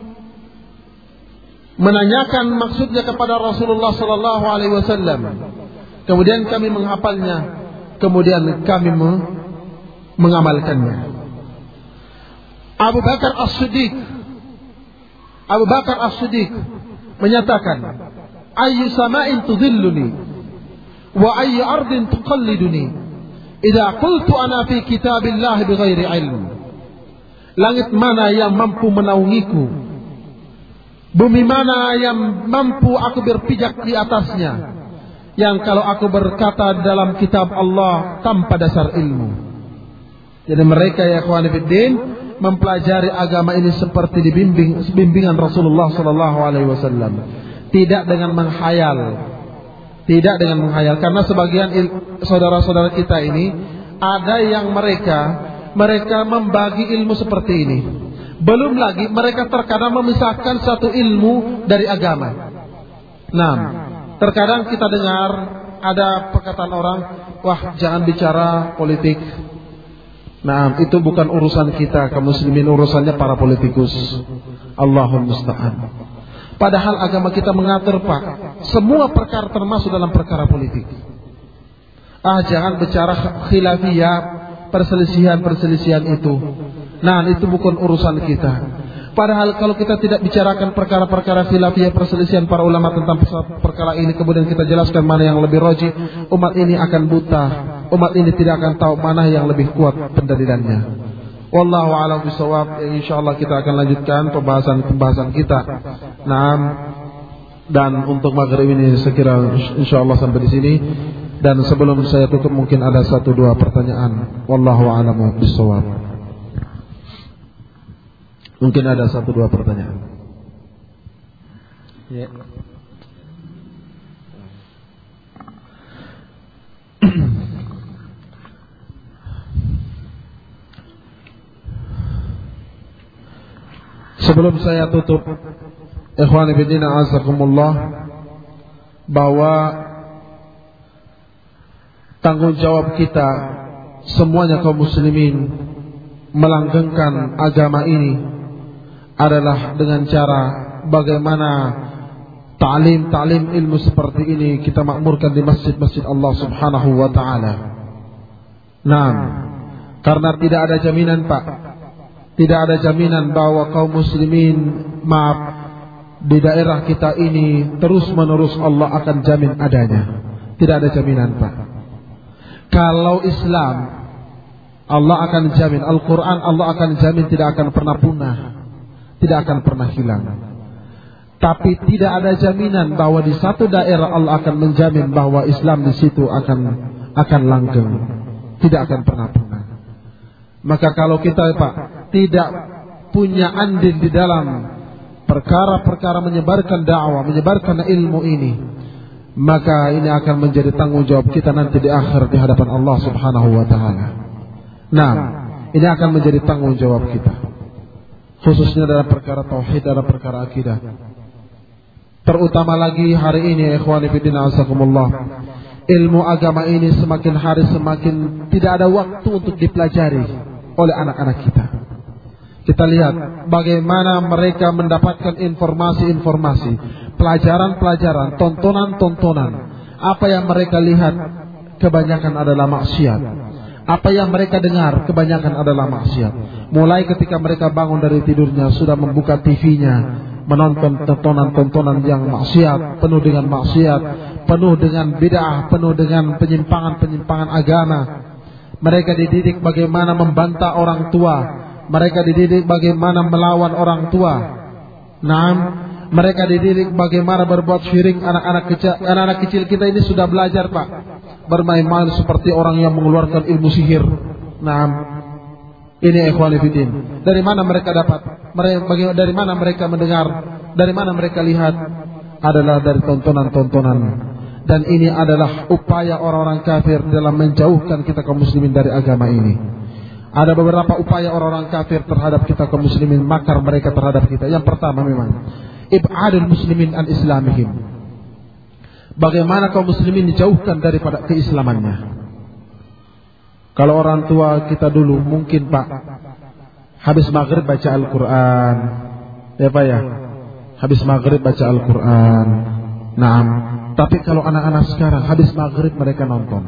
menanyakan maksudnya kepada Rasulullah sallallahu alaihi wasallam. Kemudian kami menghafalnya, kemudian kami mengamalkannya. Abu Bakar As-Siddiq Abu Bakar As-Siddiq menyatakan, "Ayyu sama'in tudhilluni wa ayyu ardin tuqalliduni idza qultu ana fi kitabillah bighairi ilm." Langit mana yang mampu menaungiku? Bumi mana yang mampu aku berpijak di atasnya? Yang kalau aku berkata dalam kitab Allah tanpa dasar ilmu. Jadi mereka ya ikhwan fillah mempelajari agama ini seperti dibimbing bimbingan Rasulullah sallallahu alaihi wasallam, tidak dengan menghayal, tidak dengan menghayal. Karena sebagian saudara-saudara kita ini ada yang mereka mereka membagi ilmu seperti ini. Belum lagi mereka terkadang memisahkan satu ilmu dari agama. Nah, terkadang kita dengar ada perkataan orang, wah jangan bicara politik. Nah, itu bukan urusan kita kaum muslimin, urusannya para politikus. Allahul musta'an. Padahal agama kita mengatur, Pak, semua perkara termasuk dalam perkara politik. Ah, jangan bicara khilafiyah, perselisihan-perselisihan itu. Nah, itu bukan urusan kita. Padahal kalau kita tidak bicarakan perkara-perkara khilafiyah, perselisihan para ulama tentang perkara ini, kemudian kita jelaskan mana yang lebih rajih, umat ini akan buta. Umat ini tidak akan tahu mana yang lebih kuat pendalilannya. Wallahu a'lam bishawab. Insyaallah kita akan lanjutkan pembahasan-pembahasan kita. Naam. Dan untuk maghrib ini sekira insyaallah sampai di sini. Dan sebelum saya tutup mungkin ada satu dua pertanyaan. Wallahu a'lam bishawab. Mungkin ada satu dua pertanyaan. Ya. Sebelum saya tutup, ikhwani fillah azakumullah, bahwa tanggung jawab kita semuanya kaum muslimin melanggengkan agama ini adalah dengan cara bagaimana ta'lim-ta'lim ilmu seperti ini kita makmurkan di masjid-masjid Allah Subhanahu wa taala. Nah, karena tidak ada jaminan, Pak. Tidak ada jaminan bahwa kaum muslimin, maaf, di daerah kita ini terus-menerus Allah akan jamin adanya. Tidak ada jaminan, Pak. Kalau Islam, Allah akan jamin. Al-Quran Allah akan jamin tidak akan pernah punah, tidak akan pernah hilang. Tapi tidak ada jaminan bahwa di satu daerah Allah akan menjamin bahwa Islam di situ akan akan langgeng, tidak akan pernah punah. Maka kalau kita, Pak, tidak punya andil di dalam perkara-perkara menyebarkan dakwah, menyebarkan ilmu ini, maka ini akan menjadi tanggung jawab kita nanti di akhir di hadapan Allah Subhanahu wa taala. Nah, ini akan menjadi tanggung jawab kita, khususnya dalam perkara tauhid, dalam perkara akidah. Terutama lagi hari ini, ikhwani fillah azakumullah, ilmu agama ini semakin hari semakin tidak ada waktu untuk dipelajari oleh anak-anak kita. Kita lihat bagaimana mereka mendapatkan informasi-informasi, pelajaran-pelajaran, tontonan-tontonan Apa yang mereka lihat kebanyakan adalah maksiat. Apa yang mereka dengar kebanyakan adalah maksiat. Mulai ketika mereka bangun dari tidurnya sudah membuka T V-nya, menonton tontonan-tontonan yang maksiat, penuh dengan maksiat, penuh dengan bid'ah, penuh dengan penyimpangan-penyimpangan agama. Mereka dididik bagaimana membantah orang tua, mereka dididik bagaimana melawan orang tua. Naam, mereka dididik bagaimana berbuat syirik. Anak-anak kecil, anak-anak kecil kita ini sudah belajar, Pak, bermain-main seperti orang yang mengeluarkan ilmu sihir. Naam, ini ikhwani fillah. Dari mana mereka dapat? Mereka, dari mana mereka mendengar? Dari mana mereka lihat? Adalah dari tontonan-tontonan. Dan ini adalah upaya orang-orang kafir dalam menjauhkan kita kaum muslimin dari agama ini. Ada beberapa upaya orang-orang kafir terhadap kita kaum muslimin, makar mereka terhadap kita. Yang pertama memang ib'adul muslimin an islamihim. Bagaimana kaum muslimin dijauhkan daripada keislamannya. Kalau orang tua kita dulu mungkin, Pak, habis maghrib baca Al-Quran, ya Pak ya, habis maghrib baca Al-Quran. Naam. Tapi kalau anak-anak sekarang habis maghrib mereka nonton,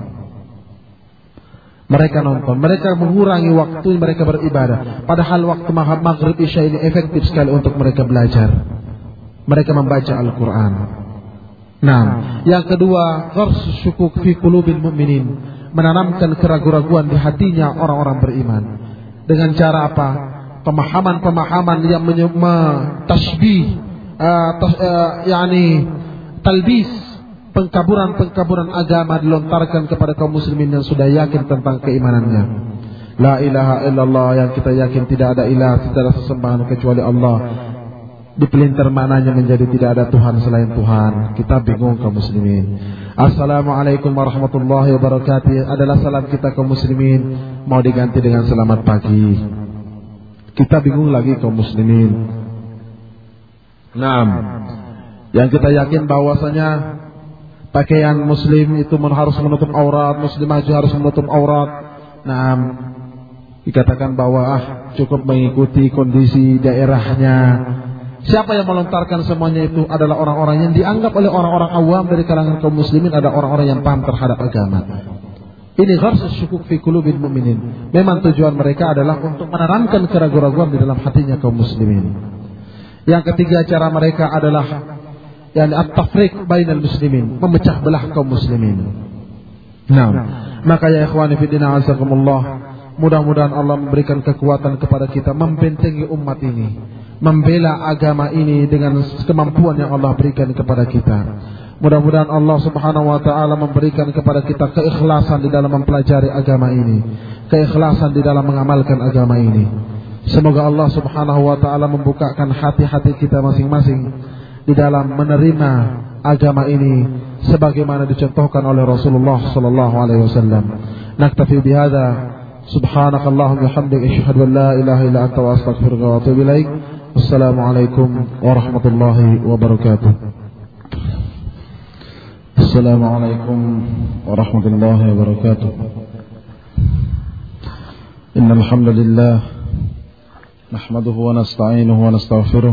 mereka nonton, mereka mengurangi waktu mereka beribadah. Padahal waktu maghrib isya ini efektif sekali untuk mereka belajar. Mereka membaca Al-Quran. Nah, yang kedua, gharsus syukuk fi qulubil mu'minin, menanamkan keraguan-raguan di hatinya orang-orang beriman. Dengan cara apa? Pemahaman-pemahaman yang mentasbih, uh, tas, uh, yani talbis, pengkaburan-pengkaburan agama dilontarkan kepada kaum muslimin yang sudah yakin tentang keimanannya. La ilaha illallah, yang kita yakin tidak ada ilah, tidak ada sesembahan kecuali Allah. Dipelintir maknanya menjadi tidak ada Tuhan selain Tuhan. Kita bingung kaum muslimin. Assalamualaikum warahmatullahi wabarakatuh adalah salam kita kaum muslimin, mau diganti dengan selamat pagi. Kita bingung lagi kaum muslimin. Naam. Yang kita yakin bahwasanya pakaian muslim itu harus menutup aurat, muslimah juga harus menutup aurat. Naam. Dikatakan bahwa ah, cukup mengikuti kondisi daerahnya. Siapa yang melontarkan semuanya itu adalah orang-orang yang dianggap oleh orang-orang awam dari kalangan kaum muslimin ada orang-orang yang paham terhadap agama. Ini gharsus syukuk fi qulubil mu'minin. Memang tujuan mereka adalah untuk menanamkan keraguan-raguan di dalam hatinya kaum muslimin. Yang ketiga, cara mereka adalah yani at-tafriq bainal muslimin, memecah belah kaum muslimin. Nah, maka ya ikhwani fi din azakumullah, mudah-mudahan Allah memberikan kekuatan kepada kita membentengi umat ini, membela agama ini dengan kemampuan yang Allah berikan kepada kita. Mudah-mudahan Allah subhanahu wa ta'ala memberikan kepada kita keikhlasan di dalam mempelajari agama ini, keikhlasan di dalam mengamalkan agama ini. Semoga Allah subhanahu wa ta'ala membukakan hati-hati kita masing-masing di dalam menerima agama ini sebagaimana dicontohkan oleh Rasulullah sallallahu alaihi wasallam. Naktafi bihadza, subhanakallahumma hamdika asyhadu an la ilaha illa anta wa astaghfiruka wa atubu ilaik. Assalamualaikum warahmatullahi wabarakatuh. Assalamualaikum warahmatullahi wabarakatuh. Innal hamdalillah nahmaduhu wa nasta'inuhu wa nastaghfiruh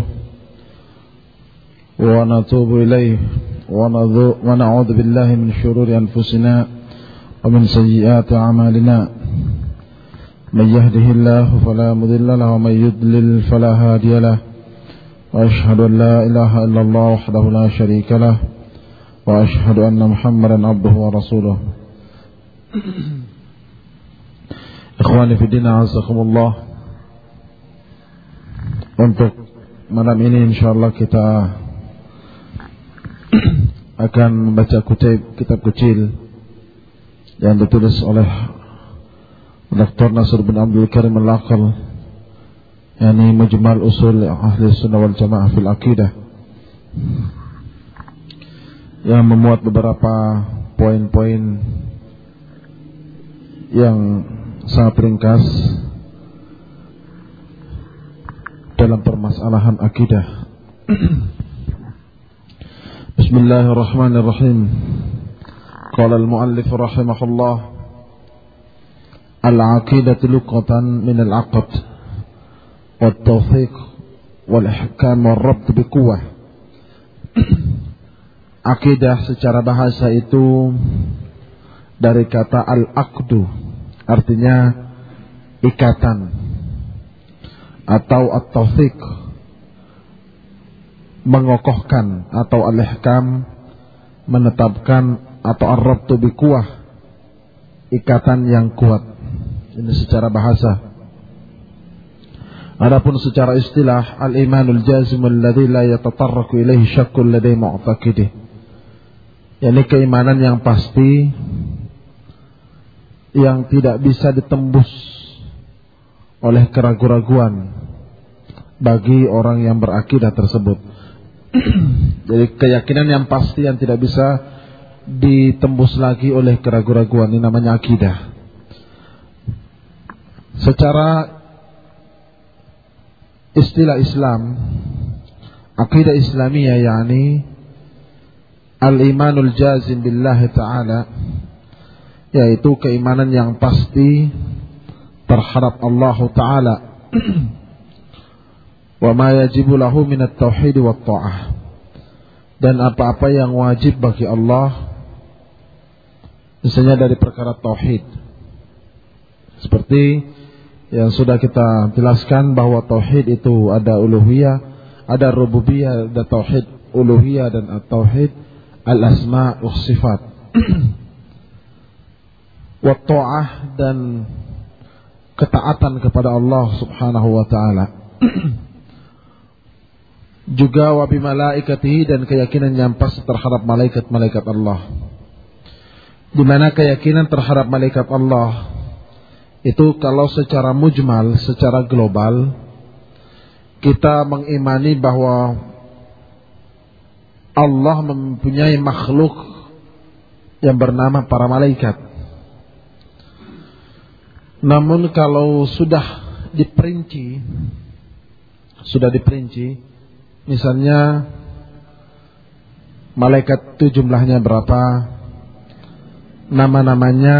wa natubu ilayhi wa na'udzu billahi min shururi anfusina wa min sayyiati a'malina. من يهده الله فلا مضل له ومن يضلل فلا هادي له وأشهد أن لا إله إلا الله وحده لا شريك له وأشهد أن محمدا عبده ورسوله. Ikhwani fi din azakumullah, untuk malam ini insyaallah kita akan membaca kitab kecil yang ditulis oleh Doktor Nasr bin Abdul Karim Al-Aqal, yakni Mujmal Usul Ahli Sunnah wal Jamaah fil Aqidah, yang memuat beberapa poin-poin yang sangat ringkas dalam permasalahan akidah. Bismillahirrahmanirrahim. Qala al-muallif rahimahullah, al-aqidatu luqatan min al-aqd wat-tawfiq wal-ihkam wal-rabt biquwwah. Akidah secara bahasa itu dari kata al-aqdu, artinya ikatan, atau at-tawthiq, mengokohkan, atau al-ihkam, menetapkan, atau ar-rabtu biquwah, ikatan yang kuat. Ini secara bahasa. Adapun secara istilah, al-imanul jazim alladhi la yatatarraku ilaihi syakkul ladai mu'taqidih, yakni keimanan yang pasti yang tidak bisa ditembus oleh keraguan-raguan bagi orang yang berakidah tersebut. Jadi keyakinan yang pasti yang tidak bisa ditembus lagi oleh keraguan-raguan, ini namanya akidah. Secara istilah Islam, akidah Islamiyah yakni al-imanul jazim billahi ta'ala, yaitu keimanan yang pasti terhadap Allah Ta'ala wa ma yajibu lahu minat tauhid wa ta'ah, dan apa-apa yang wajib bagi Allah, misalnya dari perkara tauhid, seperti yang sudah kita jelaskan bahwa tauhid itu ada uluhiyah, ada rububiyah, ada tauhid uluhiyah dan tauhid al-asma' wa sifat. Wa ta'ah, dan ketaatan kepada Allah Subhanahu wa taala. Juga wa bi malaikatihi, dan keyakinan yang pasti terhadap malaikat-malaikat Allah. Di mana keyakinan terhadap malaikat Allah itu kalau secara mujmal, secara global, kita mengimani bahwa Allah mempunyai makhluk yang bernama para malaikat. Namun kalau sudah diperinci, sudah diperinci, misalnya malaikat itu jumlahnya berapa, nama-namanya,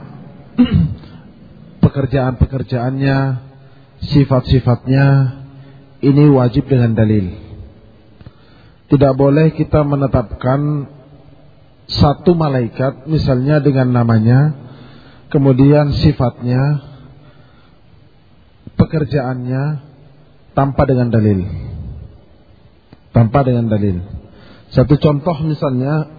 pekerjaan-pekerjaannya, sifat-sifatnya, ini wajib dengan dalil. Tidak boleh kita menetapkan satu malaikat misalnya dengan namanya, kemudian sifatnya, pekerjaannya, tanpa dengan dalil. Tanpa dengan dalil. Satu contoh misalnya,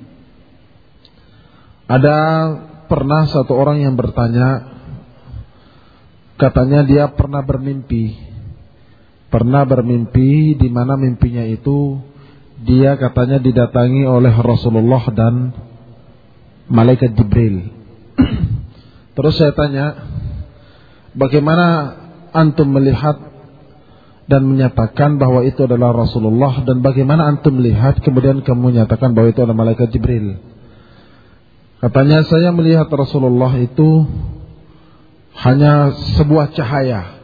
ada pernah satu orang yang bertanya, katanya dia pernah bermimpi, pernah bermimpi di mana mimpinya itu dia katanya didatangi oleh Rasulullah dan malaikat Jibril. Terus saya tanya, bagaimana antum melihat dan menyatakan bahwa itu adalah Rasulullah, dan bagaimana antum melihat kemudian kamu menyatakan bahwa itu adalah malaikat Jibril? Katanya, saya melihat Rasulullah itu hanya sebuah cahaya.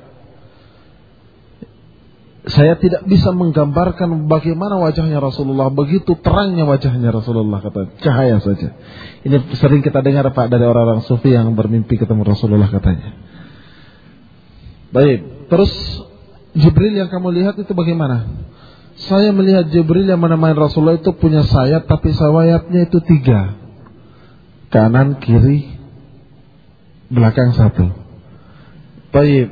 Saya tidak bisa menggambarkan bagaimana wajahnya Rasulullah, begitu terangnya wajahnya Rasulullah, kata, cahaya saja. Ini sering kita dengar Pak dari orang-orang sufi yang bermimpi ketemu Rasulullah katanya. Baik, terus Jibril yang kamu lihat itu bagaimana? Saya melihat Jibril yang menemani Rasulullah itu punya sayap, tapi sayapnya itu tiga, kanan, kiri, belakang satu. Baik.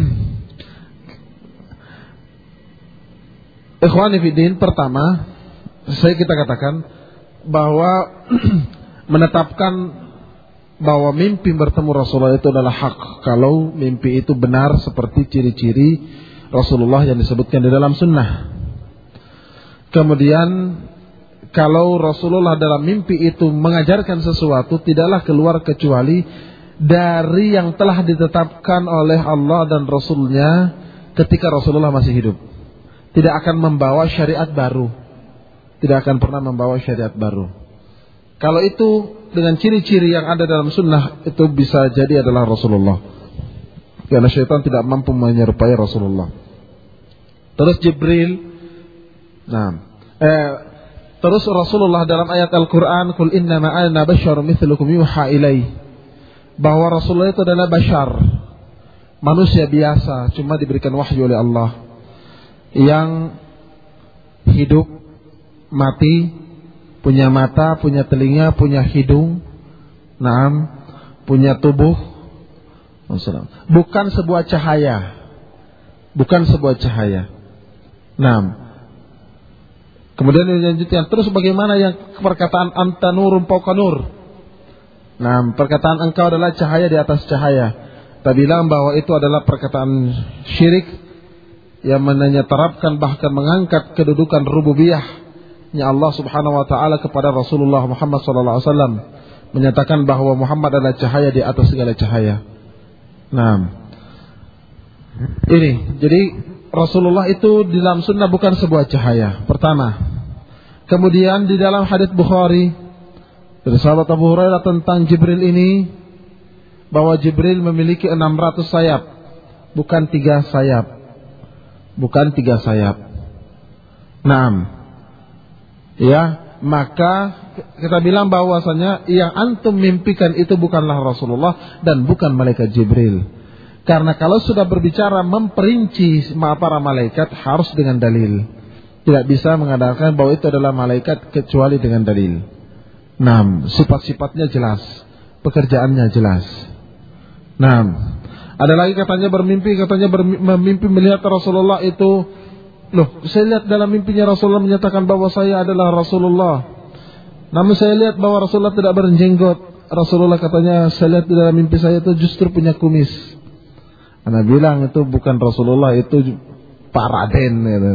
Ikhwani fiddin, pertama saya kita katakan bahwa menetapkan bahwa mimpi bertemu Rasulullah itu adalah hak kalau mimpi itu benar seperti ciri-ciri Rasulullah yang disebutkan di dalam sunnah. Kemudian kalau Rasulullah dalam mimpi itu mengajarkan sesuatu, tidaklah keluar kecuali dari yang telah ditetapkan oleh Allah dan Rasulnya ketika Rasulullah masih hidup. Tidak akan membawa syariat baru. Tidak akan pernah membawa syariat baru. Kalau itu dengan ciri-ciri yang ada dalam sunnah, itu bisa jadi adalah Rasulullah. Karena syaitan tidak mampu menyerupai Rasulullah. Terus Jibril. Nah, eh, terus Rasulullah dalam ayat Al-Quran, Qul innama ana basyarum mithlukum yuha ilai, bahwa Rasulullah itu adalah bashar, manusia biasa, cuma diberikan wahyu oleh Allah, yang hidup, mati, punya mata, punya telinga, punya hidung, naam, punya tubuh. Bukan sebuah cahaya. Bukan sebuah cahaya. Naam. Kemudian dilanjutkan, terus bagaimana yang perkataan anta nurun fawqa nur? Nah, perkataan engkau adalah cahaya di atas cahaya. Kita bilang bahwa itu adalah perkataan syirik yang menanya terapkan bahkan mengangkat kedudukan rububiyahnya Allah Subhanahu wa taala kepada Rasulullah Muhammad sallallahu alaihi wasallam, menyatakan bahwa Muhammad adalah cahaya di atas segala cahaya. Nah, ini jadi Rasulullah itu di dalam sunnah bukan sebuah cahaya. Pertama. Kemudian di dalam hadits Bukhari dari sahabat Abu Hurairah tentang Jibril ini, bahwa Jibril memiliki enam ratus sayap, bukan tiga sayap. Bukan tiga sayap. Naam. Ya, maka kita bilang bahwasanya yang antum mimpikan itu bukanlah Rasulullah dan bukan malaikat Jibril. Karena kalau sudah berbicara memperinci para malaikat harus dengan dalil. Tidak bisa mengatakan bahwa itu adalah malaikat kecuali dengan dalil. Nah, sifat-sifatnya jelas, pekerjaannya jelas. Nah, ada lagi katanya bermimpi, katanya bermimpi melihat Rasulullah itu. Loh, saya lihat dalam mimpinya Rasulullah menyatakan bahwa saya adalah Rasulullah. Namun saya lihat bahwa Rasulullah tidak berjenggot. Rasulullah katanya, saya lihat di dalam mimpi saya itu justru punya kumis. Anda bilang itu bukan Rasulullah, itu Pak Raden gitu.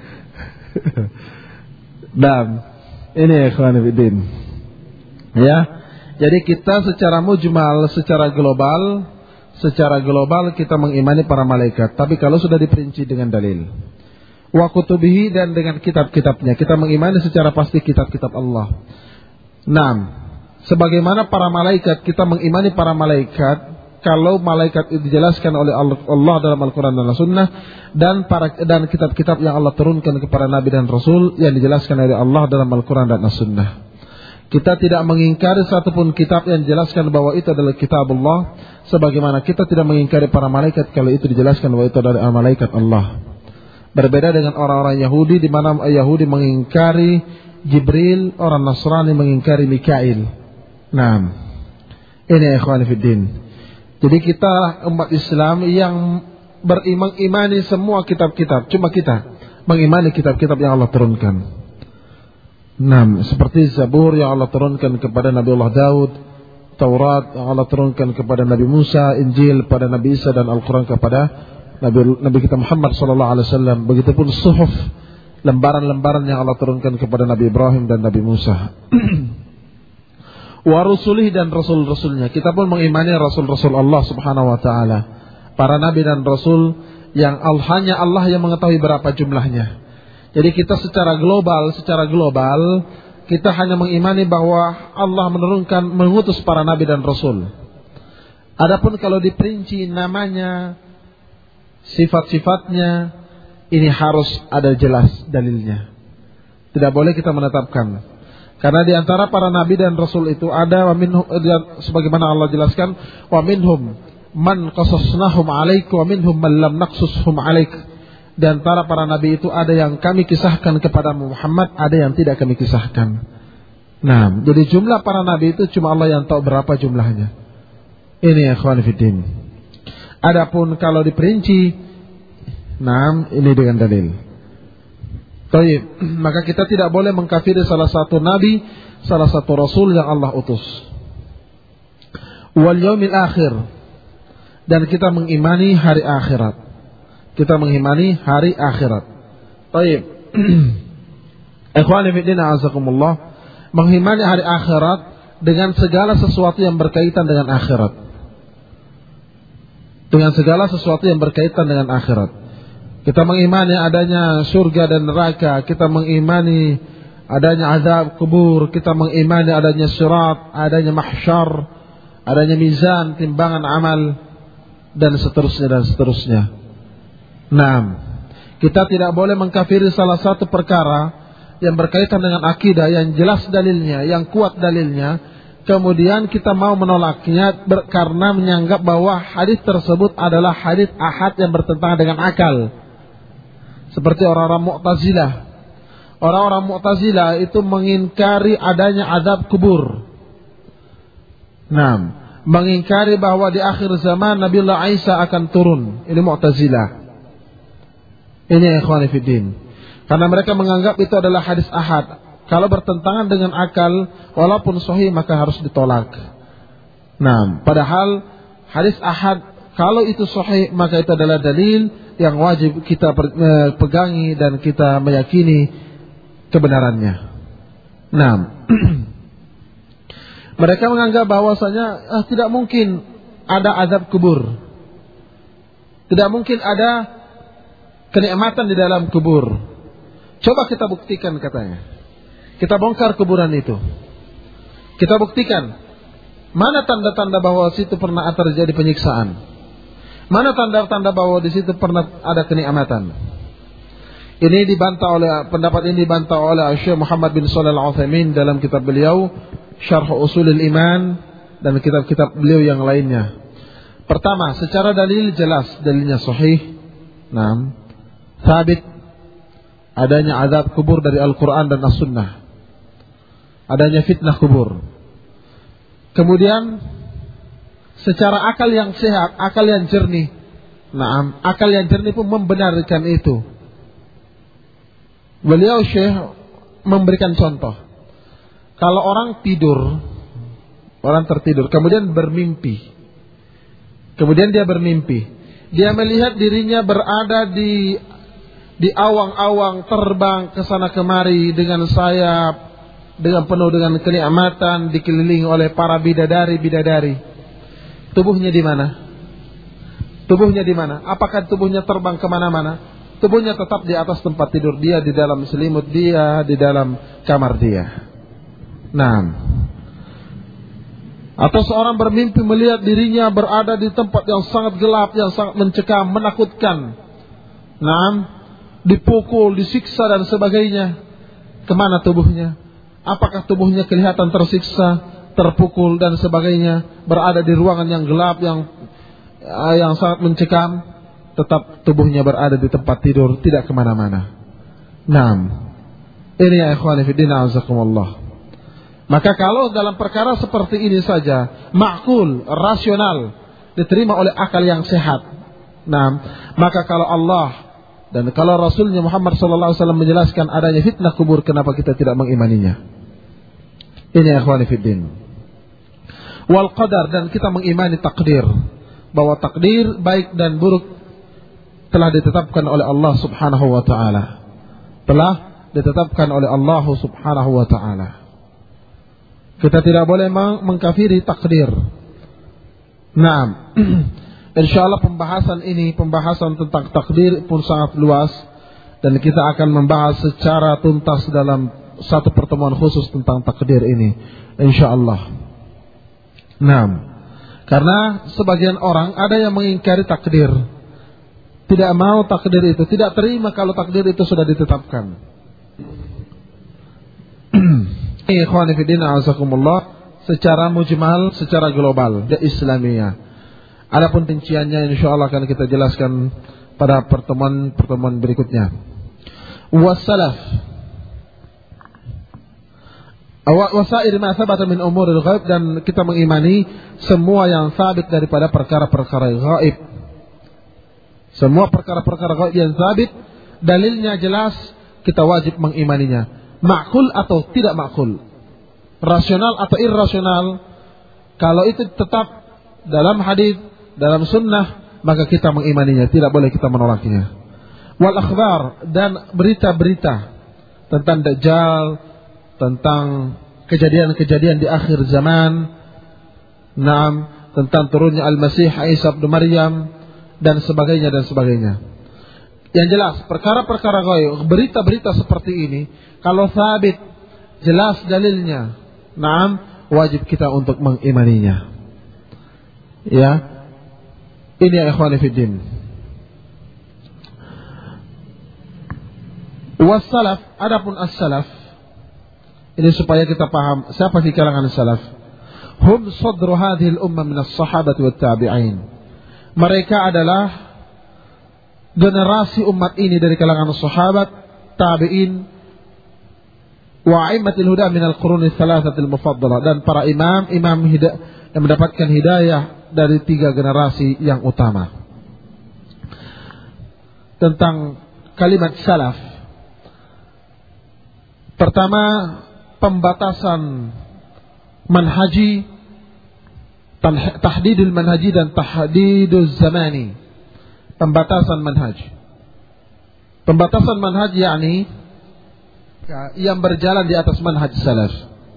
Dan ini ikhwan fillah. Ya. Jadi kita secara mujmal, secara global, secara global kita mengimani para malaikat, tapi kalau sudah diperinci dengan dalil. Wa kutubihi, dan dengan kitab-kitabnya, kita mengimani secara pasti kitab-kitab Allah. Naam. Sebagaimana para malaikat, kita mengimani para malaikat. Kalau malaikat itu dijelaskan oleh Allah dalam Al-Quran dan As-Sunnah, dan para dan kitab-kitab yang Allah turunkan kepada Nabi dan Rasul yang dijelaskan oleh Allah dalam Al-Quran dan As-Sunnah. Kita tidak mengingkari satupun kitab yang dijelaskan bahwa itu adalah kitab Allah, sebagaimana kita tidak mengingkari para malaikat kalau itu dijelaskan bahwa itu adalah malaikat Allah. Berbeda dengan orang-orang Yahudi, di mana Yahudi mengingkari Jibril, orang Nasrani mengingkari Mikail. Nah, ini ikhwan fillah. Jadi kita umat Islam yang beriman imani semua kitab-kitab. Cuma kita mengimani kitab-kitab yang Allah turunkan. Nah, seperti Zabur yang Allah turunkan kepada Nabi Allah Daud, Taurat yang Allah turunkan kepada Nabi Musa, Injil pada Nabi Isa, dan Al-Quran kepada Nabi, Nabi kita Muhammad sallallahu alaihi wasallam. Begitupun suhuf, lembaran-lembaran yang Allah turunkan kepada Nabi Ibrahim dan Nabi Musa. Wa rusulih, dan rasul-rasulnya. Kita pun mengimani rasul-rasul Allah Subhanahu wa taala. Para nabi dan rasul yang hanya Allah yang mengetahui berapa jumlahnya. Jadi kita secara global, secara global kita hanya mengimani bahwa Allah menurunkan, mengutus para nabi dan rasul. Adapun kalau diperinci namanya, sifat-sifatnya, ini harus ada jelas dalilnya. Tidak boleh kita menetapkan. Karena di antara para nabi dan rasul itu ada wa minhum, sebagaimana Allah jelaskan, wa minhum man qasasnahum 'alaik wa minhum man lam naqsushum 'alaik. Di antara para nabi itu ada yang kami kisahkan kepada Muhammad, ada yang tidak kami kisahkan. Nah, jadi jumlah para nabi itu cuma Allah yang tahu berapa jumlahnya. Ini ya ikhwan fillah. Adapun kalau diperinci, nah ini dengan dalil. Baik, maka kita tidak boleh mengkafiri salah satu nabi, salah satu rasul yang Allah utus. Wal yaumil akhir, dan kita mengimani hari akhirat. Kita mengimani hari akhirat. Baik. Ikhwani fillah azakumullah, mengimani hari akhirat dengan segala sesuatu yang berkaitan dengan akhirat. Dengan segala sesuatu yang berkaitan dengan akhirat. Kita mengimani adanya surga dan neraka, kita mengimani adanya azab kubur, kita mengimani adanya sirat, adanya mahsyar, adanya mizan, timbangan amal, dan seterusnya dan seterusnya. Nah, kita tidak boleh mengkafiri salah satu perkara yang berkaitan dengan akidah yang jelas dalilnya, yang kuat dalilnya, kemudian kita mau menolaknya karena menyanggap bahwa hadis tersebut adalah hadis ahad yang bertentangan dengan akal. Seperti orang-orang Mu'tazilah. Orang-orang Mu'tazilah itu mengingkari adanya azab kubur. Nah, mengingkari bahwa di akhir zaman Nabiullah Isa akan turun. Ini Mu'tazilah. Ini ikhwan fillah. Karena mereka menganggap itu adalah hadis ahad. Kalau bertentangan dengan akal, walaupun sahih maka harus ditolak. Nah, padahal hadis ahad kalau itu sahih maka itu adalah dalil yang wajib kita pegangi dan kita meyakini kebenarannya. Nah, mereka menganggap bahwasanya ah, tidak mungkin ada azab kubur. Tidak mungkin ada kenikmatan di dalam kubur. Coba kita buktikan katanya. Kita bongkar kuburan itu. Kita buktikan mana tanda-tanda bahwa situ pernah terjadi penyiksaan. Mana tanda-tanda bahwa di situ pernah ada kenikmatan. Ini dibantah oleh pendapat ini dibantah oleh Syekh Muhammad bin Shalih Al-Utsaimin dalam kitab beliau Syarh Ushulul Iman dan kitab-kitab beliau yang lainnya. Pertama, secara dalil jelas, dalilnya sahih. Naam, sabit adanya azab kubur dari Al-Qur'an dan As-Sunnah. Adanya fitnah kubur. Kemudian secara akal yang sehat, akal yang jernih. Naam, akal yang jernih pun membenarkan itu. Beliau Syekh memberikan contoh. Kalau orang tidur, orang tertidur, kemudian bermimpi. Kemudian dia bermimpi. Dia melihat dirinya berada di di awang-awang, terbang ke sana kemari dengan sayap, dengan penuh dengan kenikmatan, dikelilingi oleh para bidadari-bidadari. Tubuhnya di mana? Tubuhnya di mana? Apakah tubuhnya terbang kemana-mana? Tubuhnya tetap di atas tempat tidur dia, di dalam selimut dia, di dalam kamar dia. Nah, atau seorang bermimpi melihat dirinya berada di tempat yang sangat gelap, yang sangat mencekam, menakutkan. Nah, dipukul, disiksa dan sebagainya. Kemana tubuhnya? Apakah tubuhnya kelihatan tersiksa, terpukul dan sebagainya, berada di ruangan yang gelap, yang yang sangat mencekam? Tetap tubuhnya berada di tempat tidur, tidak kemana-mana. Naam. Ini ya ikhwani fiddin azakumullah. Maka kalau dalam perkara seperti ini saja, ma'qul, rasional, diterima oleh akal yang sehat. Naam. Maka kalau Allah dan kalau Rasulnya Muhammad sallallahu alaihi wasallam menjelaskan adanya fitnah kubur, kenapa kita tidak mengimaninya? Ini ya ikhwani fiddin. Wal qadar, dan kita mengimani takdir, bahwa takdir baik dan buruk telah ditetapkan oleh Allah Subhanahu wa taala. Telah ditetapkan oleh Allah Subhanahu wa taala. Kita tidak boleh mengkafiri takdir. Naam. Insyaallah pembahasan ini, pembahasan tentang takdir pun sangat luas dan kita akan membahas secara tuntas dalam satu pertemuan khusus tentang takdir ini, insyaallah. Naam. Karena sebagian orang ada yang mengingkari takdir. Tidak mau takdir itu, tidak terima kalau takdir itu sudah ditetapkan. Ikhwani fi din a'azakumullah, secara mujmal, secara global, ya Islamiyah. Adapun rinciannya insyaallah akan kita jelaskan pada pertemuan-pertemuan berikutnya. Wassalaf wasair ma sabata min umuril ghaib, dan kita mengimani semua yang sabit daripada perkara-perkara gaib. Semua perkara-perkara gaib yang sabit, dalilnya jelas, kita wajib mengimaninya. Ma'qul atau tidak ma'qul, rasional atau irrasional, kalau itu tetap dalam hadis, dalam sunnah, maka kita mengimaninya, tidak boleh kita menolaknya. Wal akhbar, dan berita-berita tentang Dajjal, tentang kejadian-kejadian di akhir zaman, naam, tentang turunnya Al-Masih Isa bin Maryam, dan sebagainya dan sebagainya. Yang jelas, perkara-perkara gaib, berita-berita seperti ini, kalau sabit, jelas dalilnya, naam, wajib kita untuk mengimaninya. Ya, ini ya ikhwani fiddin. Wassalaf, adapun as-salaf, ini supaya kita paham siapa di kalangan salaf. Hum sadru hadhil ummah min as-sahabati wat tabi'in. Mereka adalah generasi umat ini dari kalangan sahabat, tabi'in, wa a'immatil huda minal quruni thalathatil mufaddalah, dan para imam imam hidayah yang mendapatkan hidayah dari tiga generasi yang utama. Tentang kalimat salaf, pertama, pembatasan manhaji, tahdidul manhaji dan tahdidul zamani. Pembatasan manhaj. Pembatasan manhaj yakni yang berjalan di atas manhaj salaf.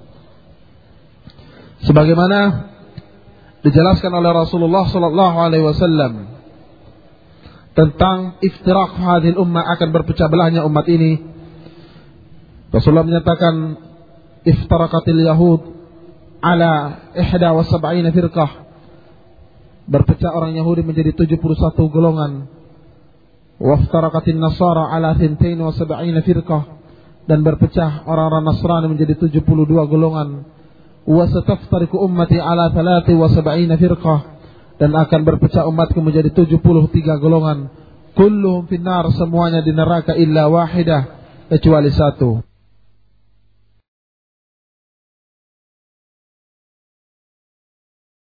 Sebagaimana dijelaskan oleh Rasulullah sallallahu alaihi wasallam tentang iftiraq hadhil ummah, akan berpecah belahnya umat ini. Rasulullah menyatakan iftaraqatil yahud ala ihda wa sab'ina firqah, berpecah orang Yahudi menjadi tujuh puluh satu golongan. Wa iftaraqatin nasara ala thintain wa sab'ina firqah, dan berpecah orang-orang Nasrani menjadi tujuh puluh dua golongan. Wa sataftariqu ummati ala thalathi wa sab'ina firqah, dan akan berpecah umatku menjadi tujuh puluh tiga golongan. Kulluhum finnar, semuanya di neraka illa wahidah, kecuali satu.